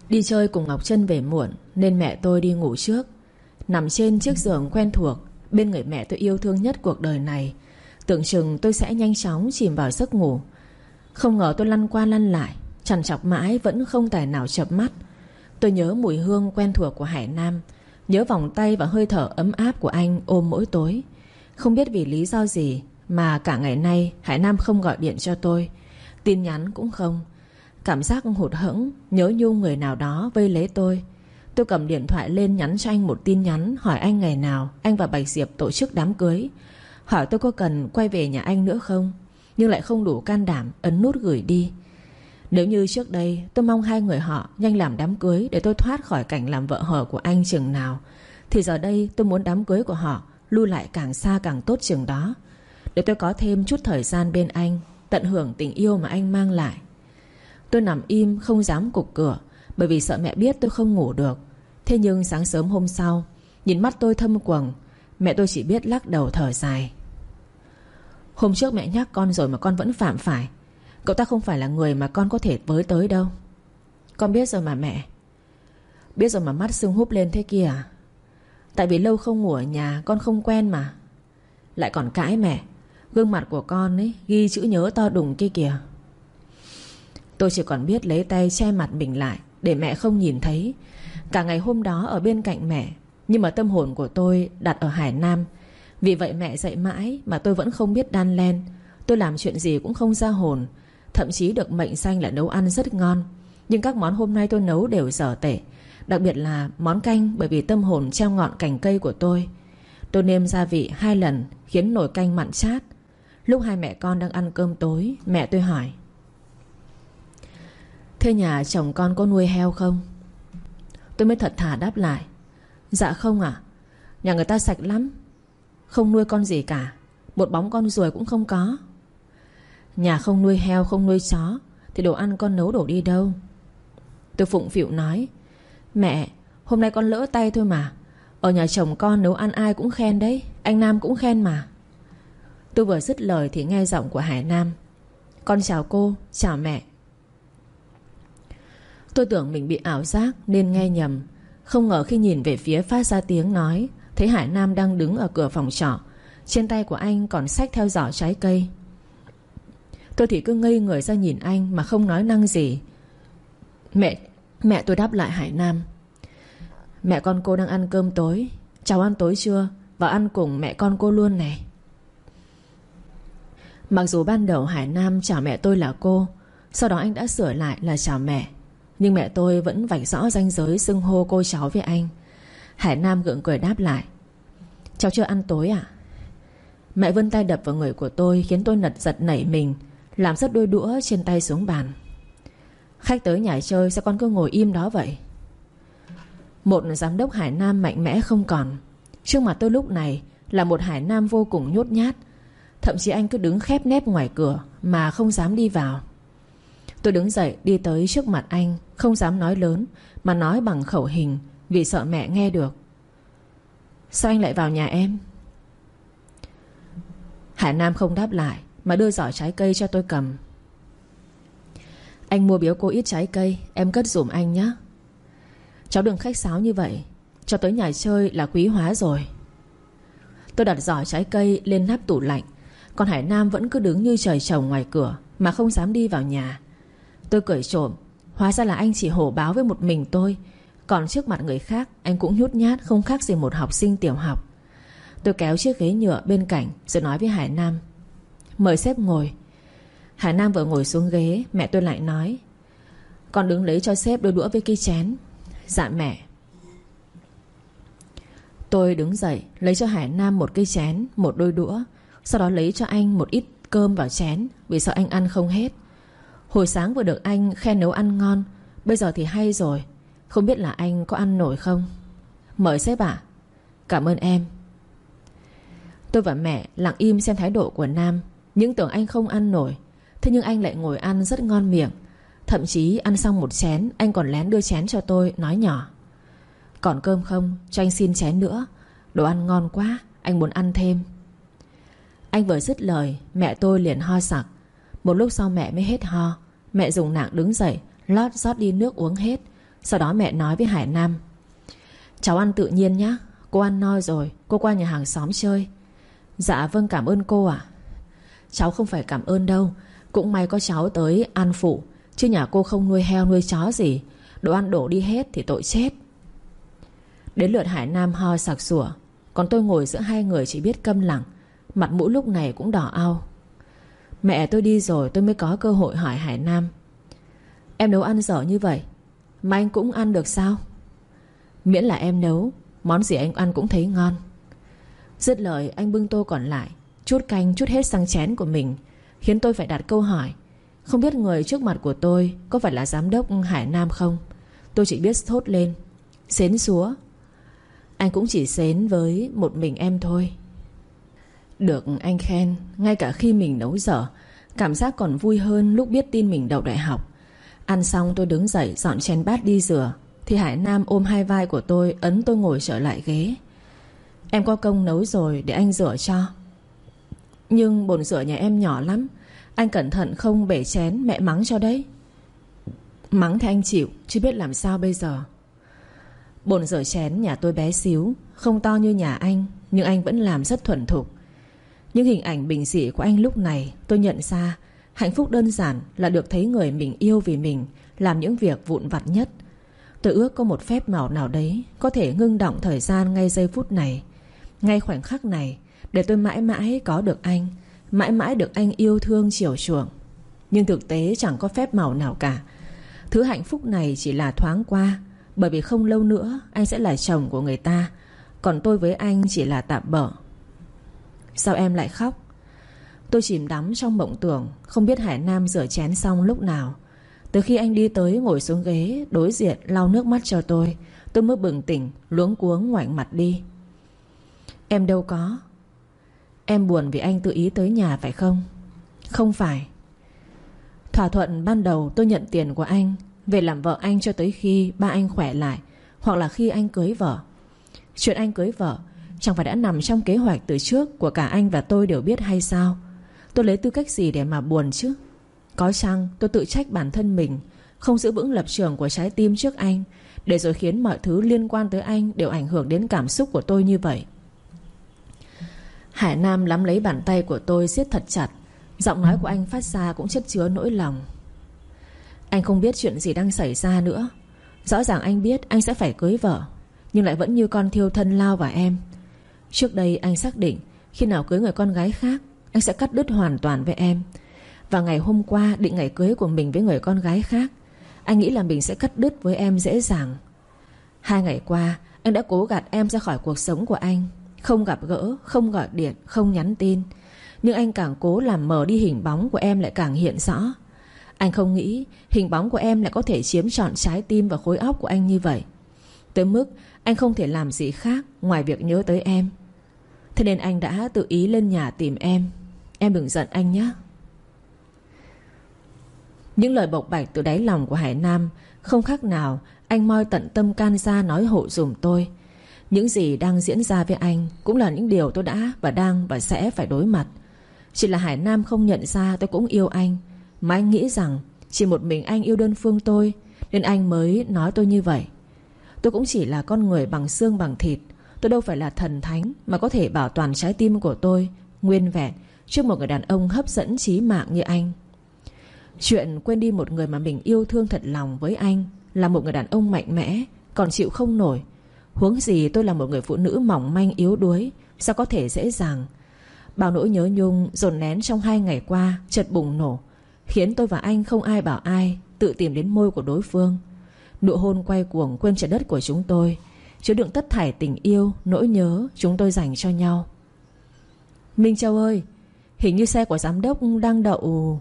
Đi chơi cùng Ngọc Trân về muộn nên mẹ tôi đi ngủ trước. Nằm trên chiếc giường quen thuộc bên người mẹ tôi yêu thương nhất cuộc đời này, tưởng chừng tôi sẽ nhanh chóng chìm vào giấc ngủ. Không ngờ tôi lăn qua lăn lại, trằn trọc mãi vẫn không tài nào chợp mắt. Tôi nhớ mùi hương quen thuộc của Hải Nam, nhớ vòng tay và hơi thở ấm áp của anh ôm mỗi tối. Không biết vì lý do gì mà cả ngày nay Hải Nam không gọi điện cho tôi, tin nhắn cũng không. Cảm giác hụt hẫng, nhớ nhung người nào đó vây lấy tôi. Tôi cầm điện thoại lên nhắn cho anh một tin nhắn, hỏi anh ngày nào anh và Bạch Diệp tổ chức đám cưới, hỏi tôi có cần quay về nhà anh nữa không, nhưng lại không đủ can đảm ấn nút gửi đi. Nếu như trước đây tôi mong hai người họ nhanh làm đám cưới để tôi thoát khỏi cảnh làm vợ hở của anh chừng nào, thì giờ đây tôi muốn đám cưới của họ lui lại càng xa càng tốt chừng đó, để tôi có thêm chút thời gian bên anh, tận hưởng tình yêu mà anh mang lại. Tôi nằm im không dám cục cửa, bởi vì sợ mẹ biết tôi không ngủ được. Thế nhưng sáng sớm hôm sau, nhìn mắt tôi thâm quầng, mẹ tôi chỉ biết lắc đầu thở dài. Hôm trước mẹ nhắc con rồi mà con vẫn phạm phải. Cậu ta không phải là người mà con có thể với tới đâu. Con biết rồi mà mẹ. Biết rồi mà mắt sưng húp lên thế kia à? Tại vì lâu không ngủ ở nhà, con không quen mà. Lại còn cãi mẹ. Gương mặt của con ấy ghi chữ nhớ to đùng kia kìa. Tôi chỉ còn biết lấy tay che mặt mình lại để mẹ không nhìn thấy. Cả ngày hôm đó ở bên cạnh mẹ, nhưng mà tâm hồn của tôi đặt ở Hải Nam. Vì vậy mẹ dạy mãi mà tôi vẫn không biết đan len. Tôi làm chuyện gì cũng không ra hồn. Thậm chí được mệnh danh là nấu ăn rất ngon, nhưng các món hôm nay tôi nấu đều dở tệ. Đặc biệt là món canh, bởi vì tâm hồn treo ngọn cành cây của tôi. Tôi nêm gia vị 2 lần khiến nồi canh mặn chát. Lúc hai mẹ con đang ăn cơm tối, mẹ tôi hỏi: thế nhà chồng con có nuôi heo không? Tôi mới thật thà đáp lại: dạ không ạ. Nhà người ta sạch lắm, không nuôi con gì cả, một bóng con ruồi cũng không có. Nhà không nuôi heo, không nuôi chó thì đồ ăn con nấu đổ đi đâu? Tôi phụng phịu nói: mẹ, hôm nay con lỡ tay thôi mà. Ở nhà chồng con nấu ăn ai cũng khen đấy, anh Nam cũng khen mà. Tôi vừa dứt lời thì nghe giọng của Hải Nam: con chào cô, chào mẹ. Tôi tưởng mình bị ảo giác nên nghe nhầm. Không ngờ khi nhìn về phía phát ra tiếng nói, thấy Hải Nam đang đứng ở cửa phòng trọ. Trên tay của anh còn xách theo giỏ trái cây. Tôi thì cứ ngây người ra nhìn anh mà không nói năng gì. Mẹ tôi đáp lại Hải Nam: mẹ con cô đang ăn cơm tối. Cháu ăn tối chưa? Vào ăn cùng mẹ con cô luôn này. Mặc dù ban đầu Hải Nam chào mẹ tôi là cô, sau đó anh đã sửa lại là chào mẹ, nhưng mẹ tôi vẫn vạch rõ ranh giới xưng hô cô cháu với anh. Hải Nam gượng cười đáp lại: cháu chưa ăn tối à? Mẹ vươn tay đập vào người của tôi khiến tôi giật nảy mình, làm rớt đôi đũa trên tay xuống bàn. Khách tới nhà chơi sao con cứ ngồi im đó vậy? Một giám đốc Hải Nam mạnh mẽ không còn. Trước mặt tôi lúc này là một Hải Nam vô cùng nhút nhát. Thậm chí anh cứ đứng khép nép ngoài cửa mà không dám đi vào. Tôi đứng dậy đi tới trước mặt anh, không dám nói lớn mà nói bằng khẩu hình, vì sợ mẹ nghe được. Sao anh lại vào nhà em? Hải Nam không đáp lại mà đưa giỏ trái cây cho tôi cầm. Anh mua biếu cô ít trái cây, em cất giùm anh nhé. Cháu đừng khách sáo như vậy, cho tới nhà chơi là quý hóa rồi. Tôi đặt giỏ trái cây lên nắp tủ lạnh, còn Hải Nam vẫn cứ đứng như trời trồng ngoài cửa mà không dám đi vào nhà. Tôi cười trộm, hóa ra là anh chỉ hổ báo với một mình tôi, còn trước mặt người khác anh cũng nhút nhát không khác gì một học sinh tiểu học. Tôi kéo chiếc ghế nhựa bên cạnh rồi nói với Hải Nam: mời sếp ngồi. Hải Nam vừa ngồi xuống ghế, mẹ tôi lại nói: con đứng lấy cho sếp đôi đũa với cái chén. Dạ mẹ. Tôi đứng dậy lấy cho Hải Nam một cái chén, một đôi đũa, sau đó lấy cho anh một ít cơm vào chén, vì sợ anh ăn không hết. Hồi sáng vừa được anh khen nấu ăn ngon, bây giờ thì hay rồi, không biết là anh có ăn nổi không. Mời sếp ạ. Cảm ơn em. Tôi và mẹ lặng im xem thái độ của Nam. Những tưởng anh không ăn nổi, thế nhưng anh lại ngồi ăn rất ngon miệng. Thậm chí ăn xong một chén, anh còn lén đưa chén cho tôi, nói nhỏ: còn cơm không? Cho anh xin chén nữa. Đồ ăn ngon quá, anh muốn ăn thêm. Anh vừa dứt lời, mẹ tôi liền ho sặc. Một lúc sau mẹ mới hết ho. Mẹ dùng nạng đứng dậy, lót rót đi nước uống hết, Sau đó mẹ nói với Hải Nam: cháu ăn tự nhiên nhá, cô ăn no rồi, cô qua nhà hàng xóm chơi. Dạ vâng, cảm ơn cô ạ. Cháu không phải cảm ơn đâu, cũng may có cháu tới ăn phụ, chứ nhà cô không nuôi heo nuôi chó gì, đồ ăn đổ đi hết thì tội chết. Đến lượt Hải Nam ho sặc sủa, còn tôi ngồi giữa hai người chỉ biết câm lặng. Mặt mũi lúc này cũng đỏ au. Mẹ tôi đi rồi tôi mới có cơ hội hỏi Hải Nam: em nấu ăn dở như vậy mà anh cũng ăn được sao? Miễn là em nấu, món gì anh ăn cũng thấy ngon. Dứt lời anh bưng tô còn lại, chút canh chút hết sang chén của mình, khiến tôi phải đặt câu hỏi. Không biết người trước mặt của tôi có phải là giám đốc Hải Nam không? Tôi chỉ biết thốt lên: xến xúa. Anh cũng chỉ xến với một mình em thôi. Được anh khen, ngay cả khi mình nấu dở, cảm giác còn vui hơn lúc biết tin mình đậu đại học. Ăn xong tôi đứng dậy dọn chén bát đi rửa, thì Hải Nam ôm hai vai của tôi, ấn tôi ngồi trở lại ghế. Em có công nấu rồi, để anh rửa cho. Nhưng bồn rửa nhà em nhỏ lắm, anh cẩn thận không bể chén, mẹ mắng cho đấy. Mắng thì anh chịu, chứ biết làm sao bây giờ. Bồn rửa chén nhà tôi bé xíu, không to như nhà anh, nhưng anh vẫn làm rất thuần thục. Những hình ảnh bình dị của anh lúc này, tôi nhận ra hạnh phúc đơn giản là được thấy người mình yêu vì mình làm những việc vụn vặt nhất. Tôi ước có một phép màu nào đấy có thể ngưng động thời gian ngay giây phút này, ngay khoảnh khắc này, để tôi mãi mãi có được anh, mãi mãi được anh yêu thương chiều chuộng. Nhưng thực tế chẳng có phép màu nào cả. Thứ hạnh phúc này chỉ là thoáng qua, bởi vì không lâu nữa anh sẽ là chồng của người ta, còn tôi với anh chỉ là tạm bợ. Sao em lại khóc? Tôi chìm đắm trong mộng tưởng, không biết Hải Nam rửa chén xong lúc nào. Từ khi anh đi tới ngồi xuống ghế đối diện lau nước mắt cho tôi mới bừng tỉnh, luống cuống ngoảnh mặt đi. Em đâu có. Em buồn vì anh tự ý tới nhà phải không? Không phải. Thỏa thuận ban đầu tôi nhận tiền của anh về làm vợ anh cho tới khi ba anh khỏe lại, hoặc là khi anh cưới vợ. Chuyện anh cưới vợ chẳng phải đã nằm trong kế hoạch từ trước của cả anh và tôi đều biết hay sao? Tôi lấy tư cách gì để mà buồn chứ? Có chăng tôi tự trách bản thân mình không giữ vững lập trường của trái tim trước anh, để rồi khiến mọi thứ liên quan tới anh đều ảnh hưởng đến cảm xúc của tôi như vậy. Hải Nam nắm lấy bàn tay của tôi siết thật chặt. Giọng nói của anh phát ra cũng chất chứa nỗi lòng. Anh không biết chuyện gì đang xảy ra nữa. Rõ ràng anh biết anh sẽ phải cưới vợ, nhưng lại vẫn như con thiêu thân lao vào em. Trước đây anh xác định khi nào cưới người con gái khác, anh sẽ cắt đứt hoàn toàn với em. Và ngày hôm qua định ngày cưới của mình với người con gái khác, anh nghĩ là mình sẽ cắt đứt với em dễ dàng. 2 ngày qua anh đã cố gạt em ra khỏi cuộc sống của anh, không gặp gỡ, không gọi điện, không nhắn tin. Nhưng anh càng cố làm mờ đi hình bóng của em lại càng hiện rõ. Anh không nghĩ hình bóng của em lại có thể chiếm trọn trái tim và khối óc của anh như vậy, tới mức anh không thể làm gì khác ngoài việc nhớ tới em. Thế nên anh đã tự ý lên nhà tìm em. Em đừng giận anh nhé. Những lời bộc bạch từ đáy lòng của Hải Nam không khác nào anh moi tận tâm can ra nói hộ dùm tôi. Những gì đang diễn ra với anh cũng là những điều tôi đã và đang và sẽ phải đối mặt. Chỉ là Hải Nam không nhận ra tôi cũng yêu anh, mà anh nghĩ rằng chỉ một mình anh yêu đơn phương tôi, nên anh mới nói tôi như vậy. Tôi cũng chỉ là con người bằng xương bằng thịt. Tôi đâu phải là thần thánh mà có thể bảo toàn trái tim của tôi nguyên vẹn trước một người đàn ông hấp dẫn chí mạng như anh. Chuyện quên đi một người mà mình yêu thương thật lòng với anh là một người đàn ông mạnh mẽ, còn chịu không nổi. Huống gì tôi là một người phụ nữ mỏng manh yếu đuối, sao có thể dễ dàng. Bao nỗi nhớ nhung dồn nén trong 2 ngày qua chợt bùng nổ, khiến tôi và anh không ai bảo ai tự tìm đến môi của đối phương. Nụ hôn quay cuồng quên trái đất của chúng tôi, chứa đựng tất thảy tình yêu, nỗi nhớ chúng tôi dành cho nhau. Minh Châu ơi, hình như xe của giám đốc đang đậu.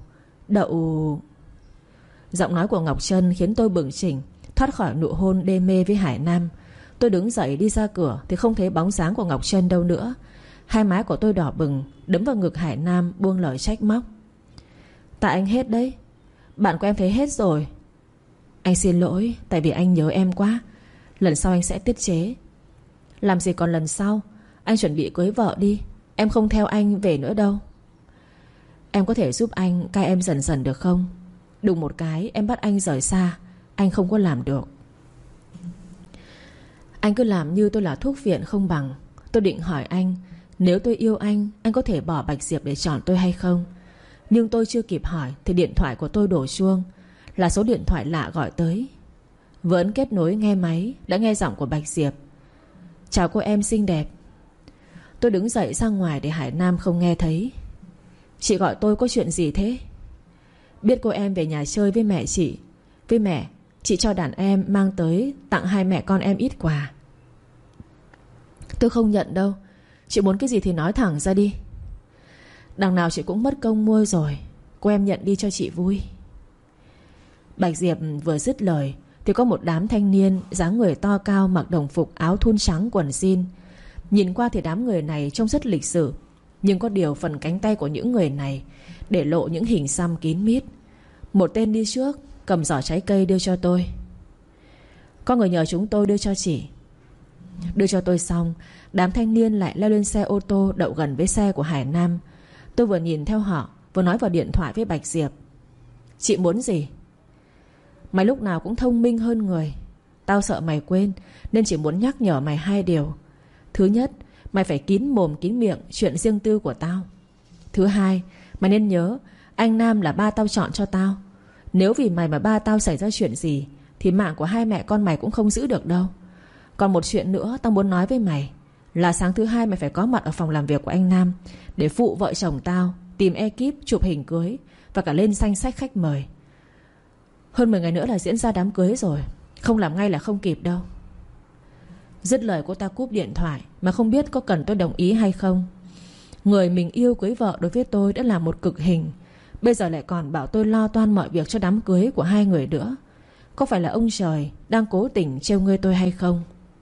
Giọng nói của Ngọc Trân khiến tôi bừng tỉnh, thoát khỏi nụ hôn đê mê với Hải Nam. Tôi đứng dậy đi ra cửa thì không thấy bóng dáng của Ngọc Trân đâu nữa. Hai má của tôi đỏ bừng, đấm vào ngực Hải Nam buông lời trách móc. Tại anh hết đấy, bạn của em thấy hết rồi. Anh xin lỗi, tại vì anh nhớ em quá. Lần sau anh sẽ tiết chế. Làm gì còn lần sau, anh chuẩn bị cưới vợ đi. Em không theo anh về nữa đâu. Em có thể giúp anh cai em dần dần được không? Đùng một cái em bắt anh rời xa, anh không có làm được. Anh cứ làm như tôi là thuốc viện không bằng. Tôi định hỏi anh, nếu tôi yêu anh có thể bỏ Bạch Diệp để chọn tôi hay không? Nhưng tôi chưa kịp hỏi thì điện thoại của tôi đổ chuông. Là số điện thoại lạ gọi tới. Vừa ấn kết nối nghe máy, đã nghe giọng của Bạch Diệp. Chào cô em xinh đẹp. Tôi đứng dậy ra ngoài để Hải Nam không nghe thấy. Chị gọi tôi có chuyện gì thế? Biết cô em về nhà chơi với mẹ chị. Với mẹ, chị cho đàn em mang tới tặng hai mẹ con em ít quà. Tôi không nhận đâu. Chị muốn cái gì thì nói thẳng ra đi. Đằng nào chị cũng mất công mua rồi. Cô em nhận đi cho chị vui. Bạch Diệp vừa dứt lời thì có một đám thanh niên dáng người to cao, mặc đồng phục áo thun trắng quần jean. Nhìn qua thì đám người này trông rất lịch sự, nhưng có điều phần cánh tay của những người này để lộ những hình xăm kín mít. Một tên đi trước cầm giỏ trái cây đưa cho tôi. Có người nhờ chúng tôi đưa cho chị. Đưa cho tôi xong, đám thanh niên lại leo lên xe ô tô đậu gần với xe của Hải Nam. Tôi vừa nhìn theo họ, vừa nói vào điện thoại với Bạch Diệp. Chị muốn gì? Mày lúc nào cũng thông minh hơn người. Tao sợ mày quên, nên chỉ muốn nhắc nhở mày hai điều. Thứ nhất, mày phải kín mồm kín miệng chuyện riêng tư của tao. Thứ hai, mày nên nhớ anh Nam là ba tao chọn cho tao. Nếu vì mày mà ba tao xảy ra chuyện gì thì mạng của hai mẹ con mày cũng không giữ được đâu. Còn một chuyện nữa tao muốn nói với mày, là sáng thứ hai mày phải có mặt ở phòng làm việc của anh Nam để phụ vợ chồng tao tìm ekip chụp hình cưới và cả lên danh sách khách mời. Hơn 10 ngày nữa là diễn ra đám cưới rồi, không làm ngay là không kịp đâu. Dứt lời cô ta cúp điện thoại, mà không biết có cần tôi đồng ý hay không. Người mình yêu cưới vợ đối với tôi đã là một cực hình, bây giờ lại còn bảo tôi lo toan mọi việc cho đám cưới của hai người nữa. Có phải là ông trời đang cố tình trêu ngươi tôi hay không?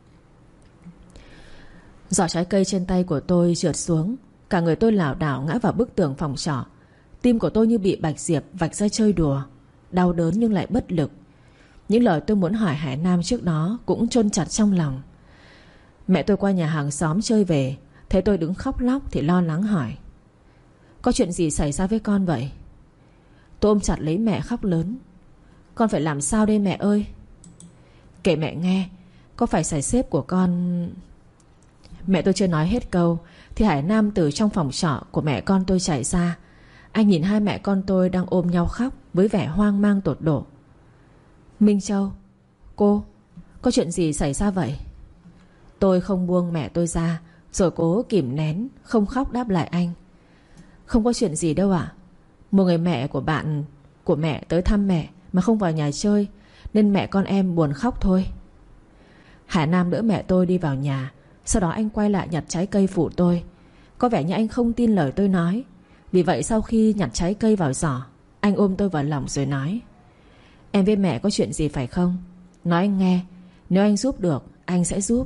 Giỏ trái cây trên tay của tôi trượt xuống. Cả người tôi lảo đảo ngã vào bức tường phòng trọ. Tim của tôi như bị Bạch Diệp vạch ra chơi đùa, đau đớn nhưng lại bất lực. Những lời tôi muốn hỏi Hải Nam trước đó cũng chôn chặt trong lòng. Mẹ tôi qua nhà hàng xóm chơi về, thấy tôi đứng khóc lóc thì lo lắng hỏi: có chuyện gì xảy ra với con vậy? Tôi ôm chặt lấy mẹ khóc lớn: con phải làm sao đây mẹ ơi? Kể mẹ nghe, có phải sài sếp của con... Mẹ tôi chưa nói hết câu thì Hải Nam từ trong phòng trọ của mẹ con tôi chạy ra. Anh nhìn hai mẹ con tôi đang ôm nhau khóc với vẻ hoang mang tột độ. Minh Châu, cô, có chuyện gì xảy ra vậy? Tôi không buông mẹ tôi ra, rồi cố kìm nén không khóc đáp lại anh: không có chuyện gì đâu ạ. Một người mẹ của bạn của mẹ tới thăm mẹ mà không vào nhà chơi, nên mẹ con em buồn khóc thôi. Hải Nam đỡ mẹ tôi đi vào nhà. Sau đó anh quay lại nhặt trái cây phụ tôi. Có vẻ như anh không tin lời tôi nói. Vì vậy sau khi nhặt trái cây vào giỏ, anh ôm tôi vào lòng rồi nói: em với mẹ có chuyện gì phải không? Nói anh nghe, nếu anh giúp được anh sẽ giúp.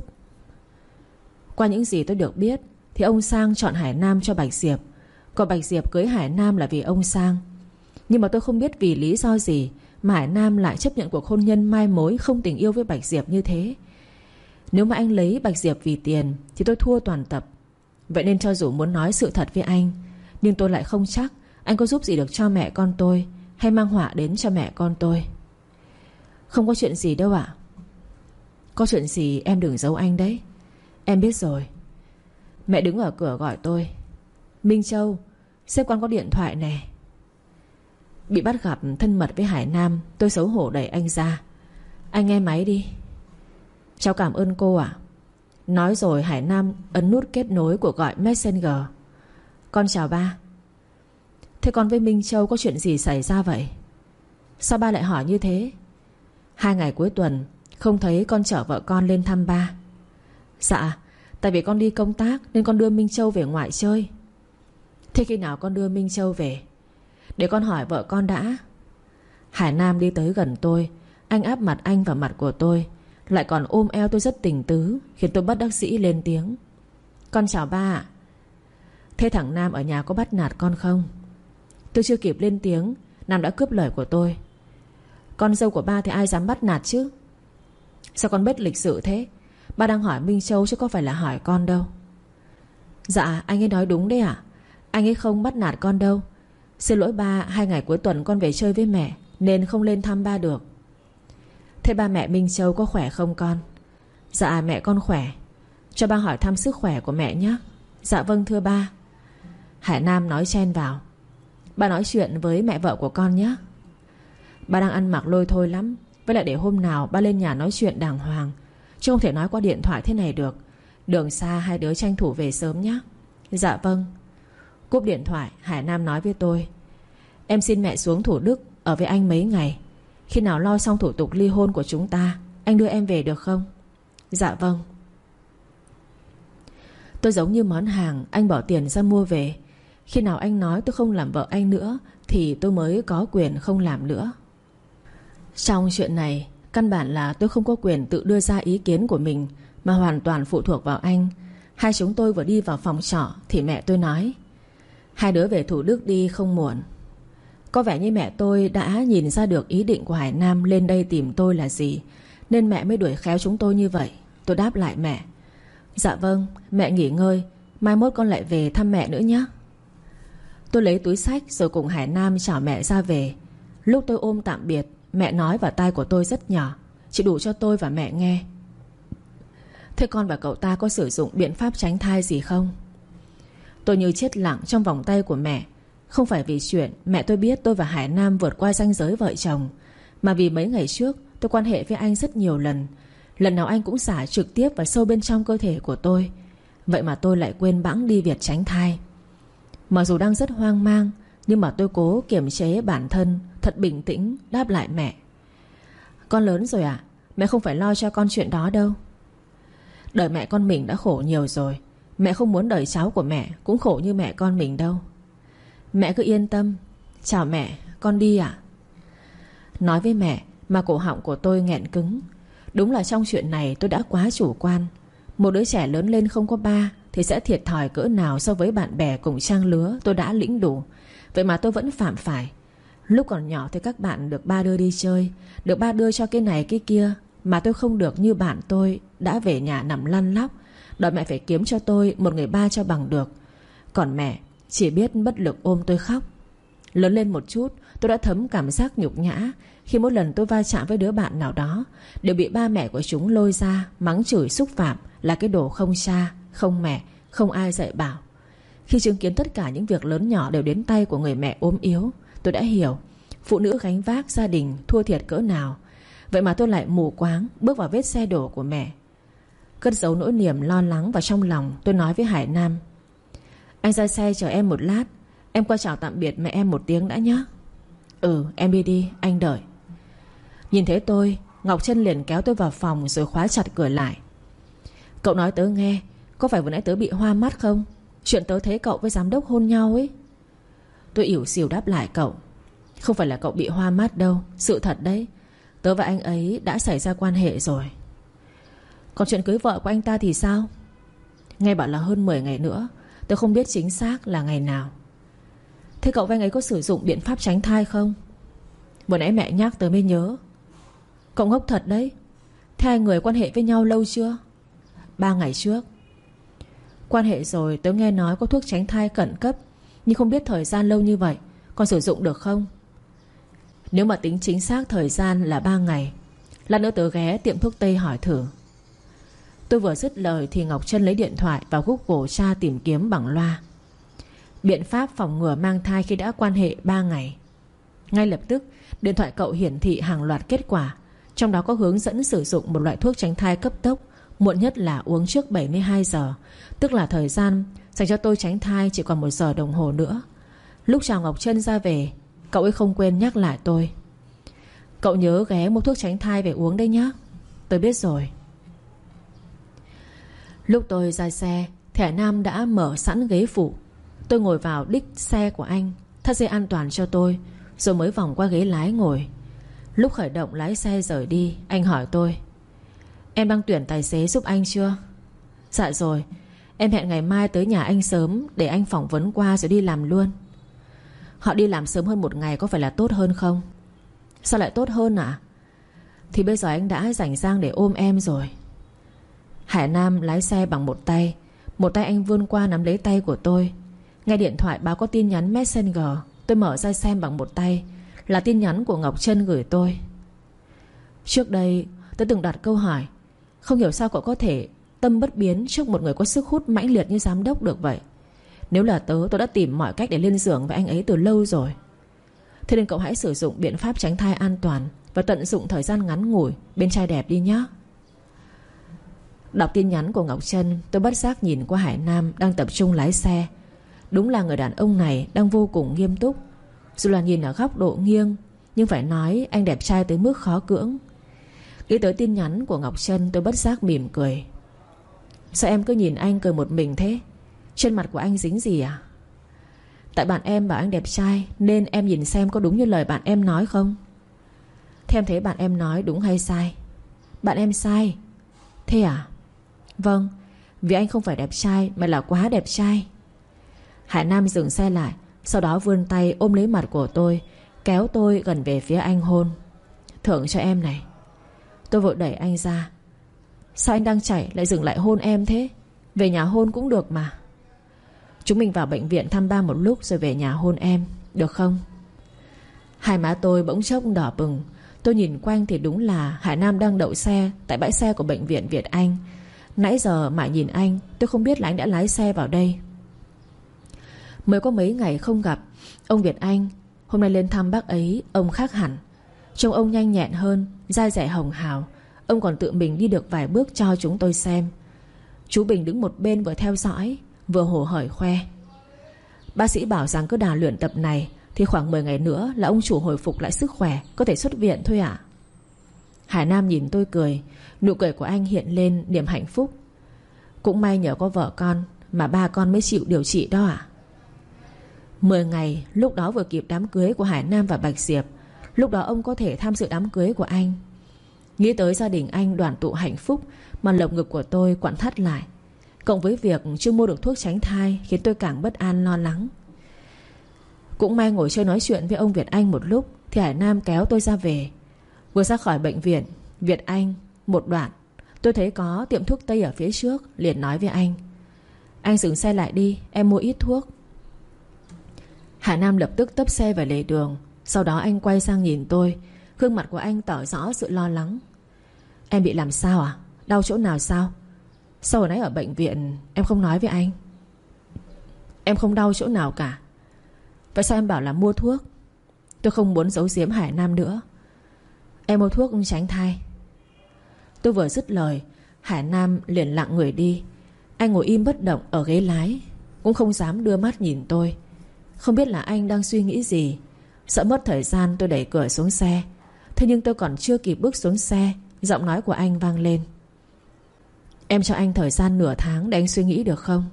Qua những gì tôi được biết thì ông Sang chọn Hải Nam cho Bạch Diệp, còn Bạch Diệp cưới Hải Nam là vì ông Sang. Nhưng mà tôi không biết vì lý do gì mà Hải Nam lại chấp nhận cuộc hôn nhân mai mối không tình yêu với Bạch Diệp như thế. Nếu mà anh lấy Bạch Diệp vì tiền thì tôi thua toàn tập. Vậy nên cho dù muốn nói sự thật với anh, nhưng tôi lại không chắc anh có giúp gì được cho mẹ con tôi, hay mang họa đến cho mẹ con tôi. Không có chuyện gì đâu ạ. Có chuyện gì em đừng giấu anh đấy. Em biết rồi. Mẹ đứng ở cửa gọi tôi: Minh Châu, sếp con có điện thoại nè. Bị bắt gặp thân mật với Hải Nam, tôi xấu hổ đẩy anh ra: anh nghe máy đi. Cháu cảm ơn cô ạ. Nói rồi Hải Nam ấn nút kết nối của gọi Messenger. Con chào ba. Thế con với Minh Châu có chuyện gì xảy ra vậy? Sao ba lại hỏi như thế? 2 ngày cuối tuần không thấy con chở vợ con lên thăm ba. Dạ, tại vì con đi công tác nên con đưa Minh Châu về ngoại chơi. Thế khi nào con đưa Minh Châu về? Để con hỏi vợ con đã. Hải Nam đi tới gần tôi. Anh áp mặt anh vào mặt của tôi, lại còn ôm eo tôi rất tình tứ, khiến tôi bất đắc dĩ lên tiếng: con chào ba ạ. Thế thằng Nam ở nhà có bắt nạt con không? Tôi chưa kịp lên tiếng, Nam đã cướp lời của tôi: con dâu của ba thì ai dám bắt nạt chứ? Sao con bất lịch sự thế? Ba đang hỏi Minh Châu chứ có phải là hỏi con đâu. Dạ anh ấy nói đúng đấy ạ. Anh ấy không bắt nạt con đâu. Xin lỗi ba, 2 ngày cuối tuần con về chơi với mẹ nên không lên thăm ba được. Thế ba mẹ Minh Châu có khỏe không con? Dạ mẹ con khỏe. Cho ba hỏi thăm sức khỏe của mẹ nhé. Dạ vâng thưa ba. Hải Nam nói chen vào: Ba nói chuyện với mẹ vợ của con nhé. Ba đang ăn mặc lôi thôi lắm. Với lại để hôm nào ba lên nhà nói chuyện đàng hoàng, chứ không thể nói qua điện thoại thế này được. Đường xa hai đứa tranh thủ về sớm nhé. Dạ vâng. Cúp điện thoại, Hải Nam nói với tôi: Em xin mẹ xuống Thủ Đức ở với anh mấy ngày. Khi nào lo xong thủ tục ly hôn của chúng ta, anh đưa em về được không? Dạ vâng. Tôi giống như món hàng anh bỏ tiền ra mua về. Khi nào anh nói tôi không làm vợ anh nữa thì tôi mới có quyền không làm nữa. Trong chuyện này, căn bản là tôi không có quyền tự đưa ra ý kiến của mình, mà hoàn toàn phụ thuộc vào anh. Hai chúng tôi vừa đi vào phòng trọ thì mẹ tôi nói: Hai đứa về Thủ Đức đi không muộn. Có vẻ như mẹ tôi đã nhìn ra được ý định của Hải Nam lên đây tìm tôi là gì, nên mẹ mới đuổi khéo chúng tôi như vậy. Tôi đáp lại mẹ: Dạ vâng, mẹ nghỉ ngơi, mai mốt con lại về thăm mẹ nữa nhé. Tôi lấy túi xách rồi cùng Hải Nam chào mẹ ra về. Lúc tôi ôm tạm biệt, mẹ nói vào tai của tôi rất nhỏ, chỉ đủ cho tôi và mẹ nghe: Thế con và cậu ta có sử dụng biện pháp tránh thai gì không? Tôi như chết lặng trong vòng tay của mẹ. Không phải vì chuyện mẹ tôi biết tôi và Hải Nam vượt qua ranh giới vợ chồng, mà vì mấy ngày trước tôi quan hệ với anh rất nhiều lần. Lần nào anh cũng xả trực tiếp vào sâu bên trong cơ thể của tôi. Vậy mà tôi lại quên bẵng đi việc tránh thai. Mặc dù đang rất hoang mang, nhưng mà tôi cố kiềm chế bản thân, thật bình tĩnh đáp lại mẹ: Con lớn rồi ạ, mẹ không phải lo cho con chuyện đó đâu. Đời mẹ con mình đã khổ nhiều rồi, mẹ không muốn đời cháu của mẹ cũng khổ như mẹ con mình đâu. Mẹ cứ yên tâm. Chào mẹ, con đi ạ. Nói với mẹ mà cổ họng của tôi nghẹn cứng. Đúng là trong chuyện này tôi đã quá chủ quan. Một đứa trẻ lớn lên không có ba thì sẽ thiệt thòi cỡ nào so với bạn bè cùng trang lứa tôi đã lĩnh đủ. Vậy mà tôi vẫn phạm phải. Lúc còn nhỏ thì các bạn được ba đưa đi chơi, được ba đưa cho cái này cái kia, mà tôi không được như bạn tôi đã về nhà nằm lăn lóc, đòi mẹ phải kiếm cho tôi một người ba cho bằng được. Còn mẹ chỉ biết bất lực ôm tôi khóc. Lớn lên một chút, tôi đã thấm cảm giác nhục nhã khi mỗi lần tôi va chạm với đứa bạn nào đó đều bị ba mẹ của chúng lôi ra mắng chửi xúc phạm là cái đồ không cha, không mẹ, không ai dạy bảo. Khi chứng kiến tất cả những việc lớn nhỏ đều đến tay của người mẹ ốm yếu, tôi đã hiểu phụ nữ gánh vác gia đình thua thiệt cỡ nào. Vậy mà tôi lại mù quáng bước vào vết xe đổ của mẹ. Cất giấu nỗi niềm lo lắng vào trong lòng, tôi nói với Hải Nam: Anh ra xe chờ em một lát, em qua chào tạm biệt mẹ em một tiếng đã nhé. Ừ, em đi đi, anh đợi. Nhìn thấy tôi, Ngọc Trân liền kéo tôi vào phòng rồi khóa chặt cửa lại. Cậu nói tớ nghe, có phải vừa nãy tớ bị hoa mắt không? Chuyện tớ thấy cậu với giám đốc hôn nhau ấy. Tôi ỉu xìu đáp lại cậu: Không phải là cậu bị hoa mắt đâu, sự thật đấy. Tớ và anh ấy đã xảy ra quan hệ rồi. Còn chuyện cưới vợ của anh ta thì sao? Nghe bảo là hơn 10 ngày nữa. Tớ không biết chính xác là ngày nào. Thế cậu và anh ấy có sử dụng biện pháp tránh thai không? Vừa nãy mẹ nhắc tớ mới nhớ. Cậu ngốc thật đấy. Thế hai người quan hệ với nhau lâu chưa? 3 ngày trước. Quan hệ rồi tớ nghe nói có thuốc tránh thai khẩn cấp, nhưng không biết thời gian lâu như vậy còn sử dụng được không? Nếu mà tính chính xác thời gian là 3 ngày, lát nữa tớ ghé tiệm thuốc Tây hỏi thử. Tôi vừa dứt lời thì Ngọc Trân lấy điện thoại vào Google tra tìm kiếm bằng loa: Biện pháp phòng ngừa mang thai khi đã quan hệ 3 ngày. Ngay lập tức điện thoại cậu hiển thị hàng loạt kết quả. Trong đó có hướng dẫn sử dụng một loại thuốc tránh thai cấp tốc, muộn nhất là uống trước 72 giờ. Tức là thời gian dành cho tôi tránh thai chỉ còn 1 giờ đồng hồ nữa. Lúc chào Ngọc Trân ra về, cậu ấy không quên nhắc lại tôi: Cậu nhớ ghé mua thuốc tránh thai về uống đấy nhá. Tôi biết rồi. Lúc tôi ra xe, Thẻ Nam đã mở sẵn ghế phụ. Tôi ngồi vào đích xe của anh, thắt dây an toàn cho tôi, rồi mới vòng qua ghế lái ngồi. Lúc khởi động lái xe rời đi, anh hỏi tôi: Em đang tuyển tài xế giúp anh chưa? Dạ rồi. Em hẹn ngày mai tới nhà anh sớm để anh phỏng vấn qua rồi đi làm luôn. Họ đi làm sớm hơn 1 ngày có phải là tốt hơn không? Sao lại tốt hơn ạ? Thì bây giờ anh đã rảnh rang để ôm em rồi. Hải Nam lái xe bằng một tay anh vươn qua nắm lấy tay của tôi. Nghe điện thoại báo có tin nhắn Messenger. Tôi mở ra xem bằng một tay. Là tin nhắn của Ngọc Trân gửi tôi. Trước đây tôi từng đặt câu hỏi: Không hiểu sao cậu có thể tâm bất biến trước một người có sức hút mãnh liệt như giám đốc được vậy. Nếu là tớ, tôi đã tìm mọi cách để lên giường với anh ấy từ lâu rồi. Thế nên cậu hãy sử dụng biện pháp tránh thai an toàn và tận dụng thời gian ngắn ngủi bên trai đẹp đi nhé. Đọc tin nhắn của Ngọc Trân, tôi bất giác nhìn qua Hải Nam đang tập trung lái xe. Đúng là người đàn ông này đang vô cùng nghiêm túc. Dù là nhìn ở góc độ nghiêng, nhưng phải nói anh đẹp trai tới mức khó cưỡng. Nghĩ tới tin nhắn của Ngọc Trân, tôi bất giác mỉm cười. Sao em cứ nhìn anh cười một mình thế? Trên mặt của anh dính gì à? Tại bạn em bảo anh đẹp trai, nên em nhìn xem có đúng như lời bạn em nói không. Thế em thấy bạn em nói đúng hay sai? Bạn em sai. Thế à? Vâng, vì anh không phải đẹp trai mà là quá đẹp trai. Hải Nam dừng xe lại, sau đó vươn tay ôm lấy mặt của tôi, kéo tôi gần về phía anh hôn. Thưởng cho em này. Tôi vội đẩy anh ra. Sao anh đang chảy lại dừng lại hôn em thế? Về nhà hôn cũng được mà. Chúng mình vào bệnh viện thăm ba một lúc rồi về nhà hôn em, được không? Hai má tôi bỗng chốc đỏ bừng. Tôi nhìn quanh thì đúng là Hải Nam đang đậu xe tại bãi xe của bệnh viện Việt Anh. Nãy giờ mãi nhìn anh, tôi không biết là anh đã lái xe vào đây. Mới có mấy ngày không gặp ông Việt Anh, hôm nay lên thăm bác ấy, ông khác hẳn. Trông ông nhanh nhẹn hơn, da dẻ hồng hào. Ông còn tự mình đi được vài bước cho chúng tôi xem. Chú Bình đứng một bên vừa theo dõi, vừa hổ hởi khoe. Bác sĩ bảo rằng cứ đà luyện tập này thì khoảng 10 ngày nữa là ông chủ hồi phục lại sức khỏe, có thể xuất viện thôi ạ. Hải Nam nhìn tôi cười. Nụ cười của anh hiện lên niềm hạnh phúc. Cũng may nhờ có vợ con mà ba con mới chịu điều trị đó ạ. 10 ngày, lúc đó vừa kịp đám cưới của Hải Nam và Bạch Diệp. Lúc đó ông có thể tham dự đám cưới của anh. Nghĩ tới gia đình anh đoàn tụ hạnh phúc mà lồng ngực của tôi quặn thắt lại. Cộng với việc chưa mua được thuốc tránh thai khiến tôi càng bất an lo lắng. Cũng may ngồi chơi nói chuyện với ông Việt Anh một lúc thì Hải Nam kéo tôi ra về. Vừa ra khỏi bệnh viện Việt Anh một đoạn, tôi thấy có tiệm thuốc Tây ở phía trước, liền nói với anh. Anh dừng xe lại đi, em mua ít thuốc. Hải Nam lập tức tấp xe về lề đường. Sau đó anh quay sang nhìn tôi. Gương mặt của anh tỏ rõ sự lo lắng. Em bị làm sao à? Đau chỗ nào sao? Sao hồi nãy ở bệnh viện em không nói với anh? Em không đau chỗ nào cả. Vậy sao em bảo là mua thuốc? Tôi không muốn giấu giếm Hải Nam nữa. Em mua thuốc tránh thai. Tôi vừa dứt lời, Hải Nam liền lặng người đi. Anh ngồi im bất động ở ghế lái, cũng không dám đưa mắt nhìn tôi. Không biết là anh đang suy nghĩ gì. Sợ mất thời gian tôi đẩy cửa xuống xe. Thế nhưng tôi còn chưa kịp bước xuống xe, giọng nói của anh vang lên. Em cho anh thời gian nửa tháng để anh suy nghĩ được không?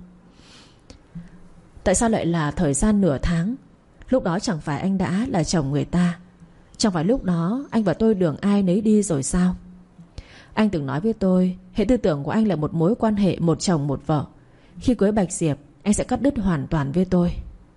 Tại sao lại là thời gian nửa tháng? Lúc đó chẳng phải anh đã là chồng người ta? Chẳng phải lúc đó anh và tôi đường ai nấy đi rồi sao? Anh từng nói với tôi, hệ tư tưởng của anh là một mối quan hệ một chồng một vợ. Khi cưới Bạch Diệp, anh sẽ cắt đứt hoàn toàn với tôi.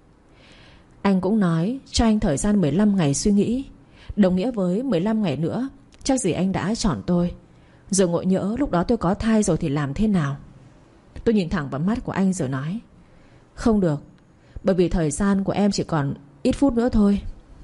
Anh cũng nói cho anh thời gian 15 ngày suy nghĩ. Đồng nghĩa với 15 ngày nữa chắc gì anh đã chọn tôi. Rồi ngộ nhỡ lúc đó tôi có thai rồi thì làm thế nào? Tôi nhìn thẳng vào mắt của anh rồi nói. Không được, bởi vì thời gian của em chỉ còn ít phút nữa thôi.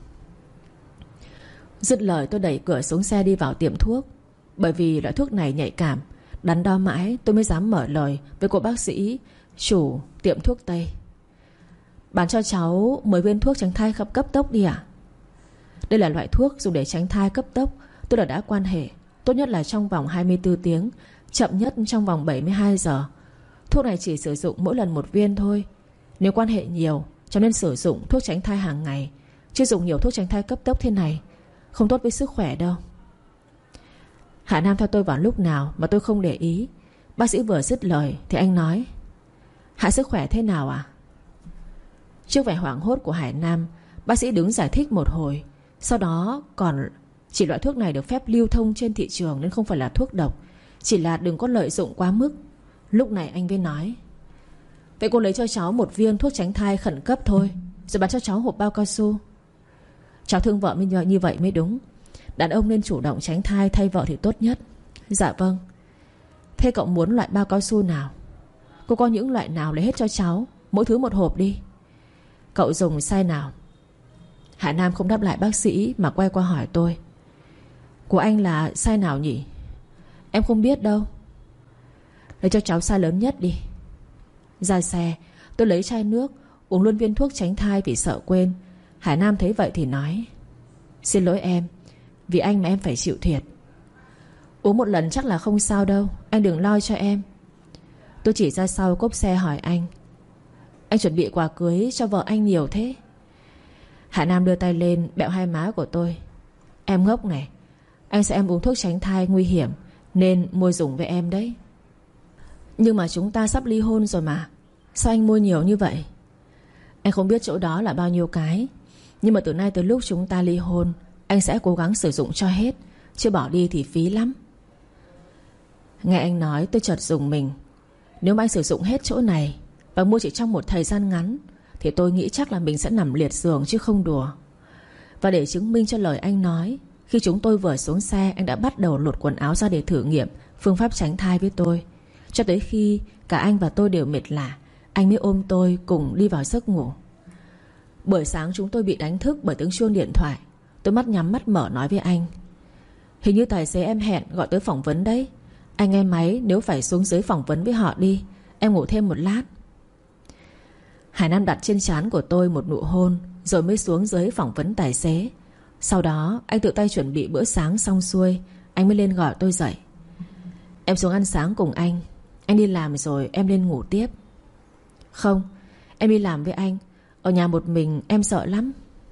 Dứt lời tôi đẩy cửa xuống xe đi vào tiệm thuốc. Bởi vì loại thuốc này nhạy cảm, đắn đo mãi tôi mới dám mở lời với cô bác sĩ chủ tiệm thuốc Tây. Bán cho cháu 10 viên thuốc tránh thai cấp tốc đi ạ. Đây là loại thuốc dùng để tránh thai cấp tốc. Tôi đã quan hệ, tốt nhất là trong vòng 24 tiếng, chậm nhất trong vòng 72 giờ. Thuốc này chỉ sử dụng mỗi lần 1 viên thôi. Nếu quan hệ nhiều cho nên sử dụng thuốc tránh thai hàng ngày, chứ dùng nhiều thuốc tránh thai cấp tốc thế này không tốt với sức khỏe đâu. Hạ Nam theo tôi vào lúc nào mà tôi không để ý. Bác sĩ vừa dứt lời thì anh nói. Hạ sức khỏe thế nào à? Trước vẻ hoảng hốt của Hải Nam, bác sĩ đứng giải thích một hồi. Sau đó còn chỉ loại thuốc này được phép lưu thông trên thị trường nên không phải là thuốc độc, chỉ là đừng có lợi dụng quá mức. Lúc này anh mới nói. Vậy cô lấy cho cháu 1 viên thuốc tránh thai khẩn cấp thôi, rồi bán cho cháu hộp bao cao su. Cháu thương vợ như vậy mới đúng. Đàn ông nên chủ động tránh thai thay vợ thì tốt nhất. Dạ vâng. Thế cậu muốn loại bao cao su nào? Cô có những loại nào lấy hết cho cháu, mỗi thứ 1 hộp đi. Cậu dùng size nào? Hạ Nam không đáp lại bác sĩ mà quay qua hỏi tôi. Của anh là size nào nhỉ? Em không biết đâu, Lấy cho cháu size lớn nhất đi. Ra xe, tôi lấy chai nước, uống luôn viên thuốc tránh thai vì sợ quên. Hải Nam thấy vậy thì nói: Xin lỗi em, vì anh mà em phải chịu thiệt. Uống một lần chắc là không sao đâu, anh đừng lo cho em. Tôi chỉ ra sau cốp xe hỏi anh: Anh chuẩn bị quà cưới cho vợ anh nhiều thế? Hải Nam đưa tay lên bẹo hai má của tôi: Em ngốc này, anh sợ em uống thuốc tránh thai nguy hiểm nên mua dùng với em đấy. Nhưng mà chúng ta sắp ly hôn rồi mà, sao anh mua nhiều như vậy? Anh không biết chỗ đó là bao nhiêu cái, nhưng mà từ nay tới lúc chúng ta ly hôn, anh sẽ cố gắng sử dụng cho hết, chứ bỏ đi thì phí lắm. Nghe anh nói tôi chợt rùng mình. Nếu mà anh sử dụng hết chỗ này và mua chỉ trong một thời gian ngắn thì tôi nghĩ chắc là mình sẽ nằm liệt giường chứ không đùa. Và để chứng minh cho lời anh nói, khi chúng tôi vừa xuống xe, anh đã bắt đầu lột quần áo ra để thử nghiệm phương pháp tránh thai với tôi. Cho tới khi cả anh và tôi đều mệt lả, anh mới ôm tôi cùng đi vào giấc ngủ. Buổi sáng chúng tôi bị đánh thức bởi tiếng chuông điện thoại. Tôi mắt nhắm mắt mở nói với anh: Hình như tài xế em hẹn gọi tới phỏng vấn đấy. Anh nghe máy, nếu phải xuống dưới phỏng vấn với họ đi, em ngủ thêm một lát. Hải Nam đặt trên trán của tôi một nụ hôn, rồi mới xuống dưới phỏng vấn tài xế. Sau đó anh tự tay chuẩn bị bữa sáng xong xuôi, anh mới lên gọi tôi dậy: Em xuống ăn sáng cùng anh đi làm rồi em lên ngủ tiếp. Không, em đi làm với anh. Ở nhà một mình em sợ lắm.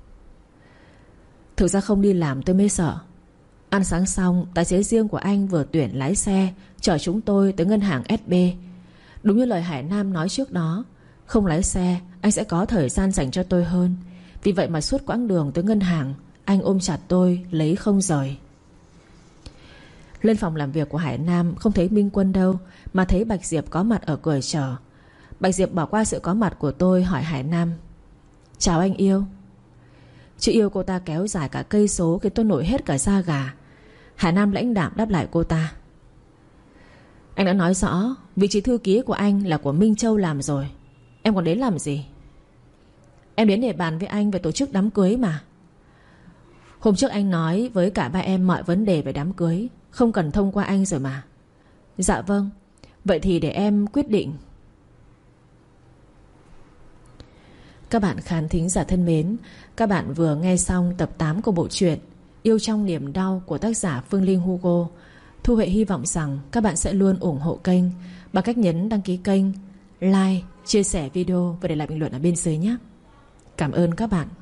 Thực ra không đi làm tôi mới sợ. Ăn sáng xong, tài xế riêng của anh vừa tuyển lái xe chở chúng tôi tới ngân hàng SB. Đúng như lời Hải Nam nói trước đó, không lái xe anh sẽ có thời gian dành cho tôi hơn. Vì vậy mà suốt quãng đường tới ngân hàng, anh ôm chặt tôi lấy không rời. Lên phòng làm việc của Hải Nam không thấy Minh Quân đâu, mà thấy Bạch Diệp có mặt ở cửa chờ. Bạch Diệp bỏ qua sự có mặt của tôi hỏi Hải Nam: Chào anh yêu. Chữ yêu cô ta kéo dài cả cây số khiến tôi nổi hết cả da gà. Hải Nam lãnh đạm đáp lại cô ta: Anh đã nói rõ vị trí thư ký của anh là của Minh Châu làm rồi, em còn đến làm gì? Em đến để bàn với anh về tổ chức đám cưới mà. Hôm trước anh nói với cả ba em mọi vấn đề về đám cưới không cần thông qua anh rồi mà. Dạ vâng, vậy thì để em quyết định. Các bạn khán thính giả thân mến, các bạn vừa nghe xong tập 8 của bộ truyện Yêu trong niềm đau của tác giả Phương Linh Hugo. Thu Huệ hy vọng rằng các bạn sẽ luôn ủng hộ kênh bằng cách nhấn đăng ký kênh, like, chia sẻ video và để lại bình luận ở bên dưới nhé. Cảm ơn các bạn.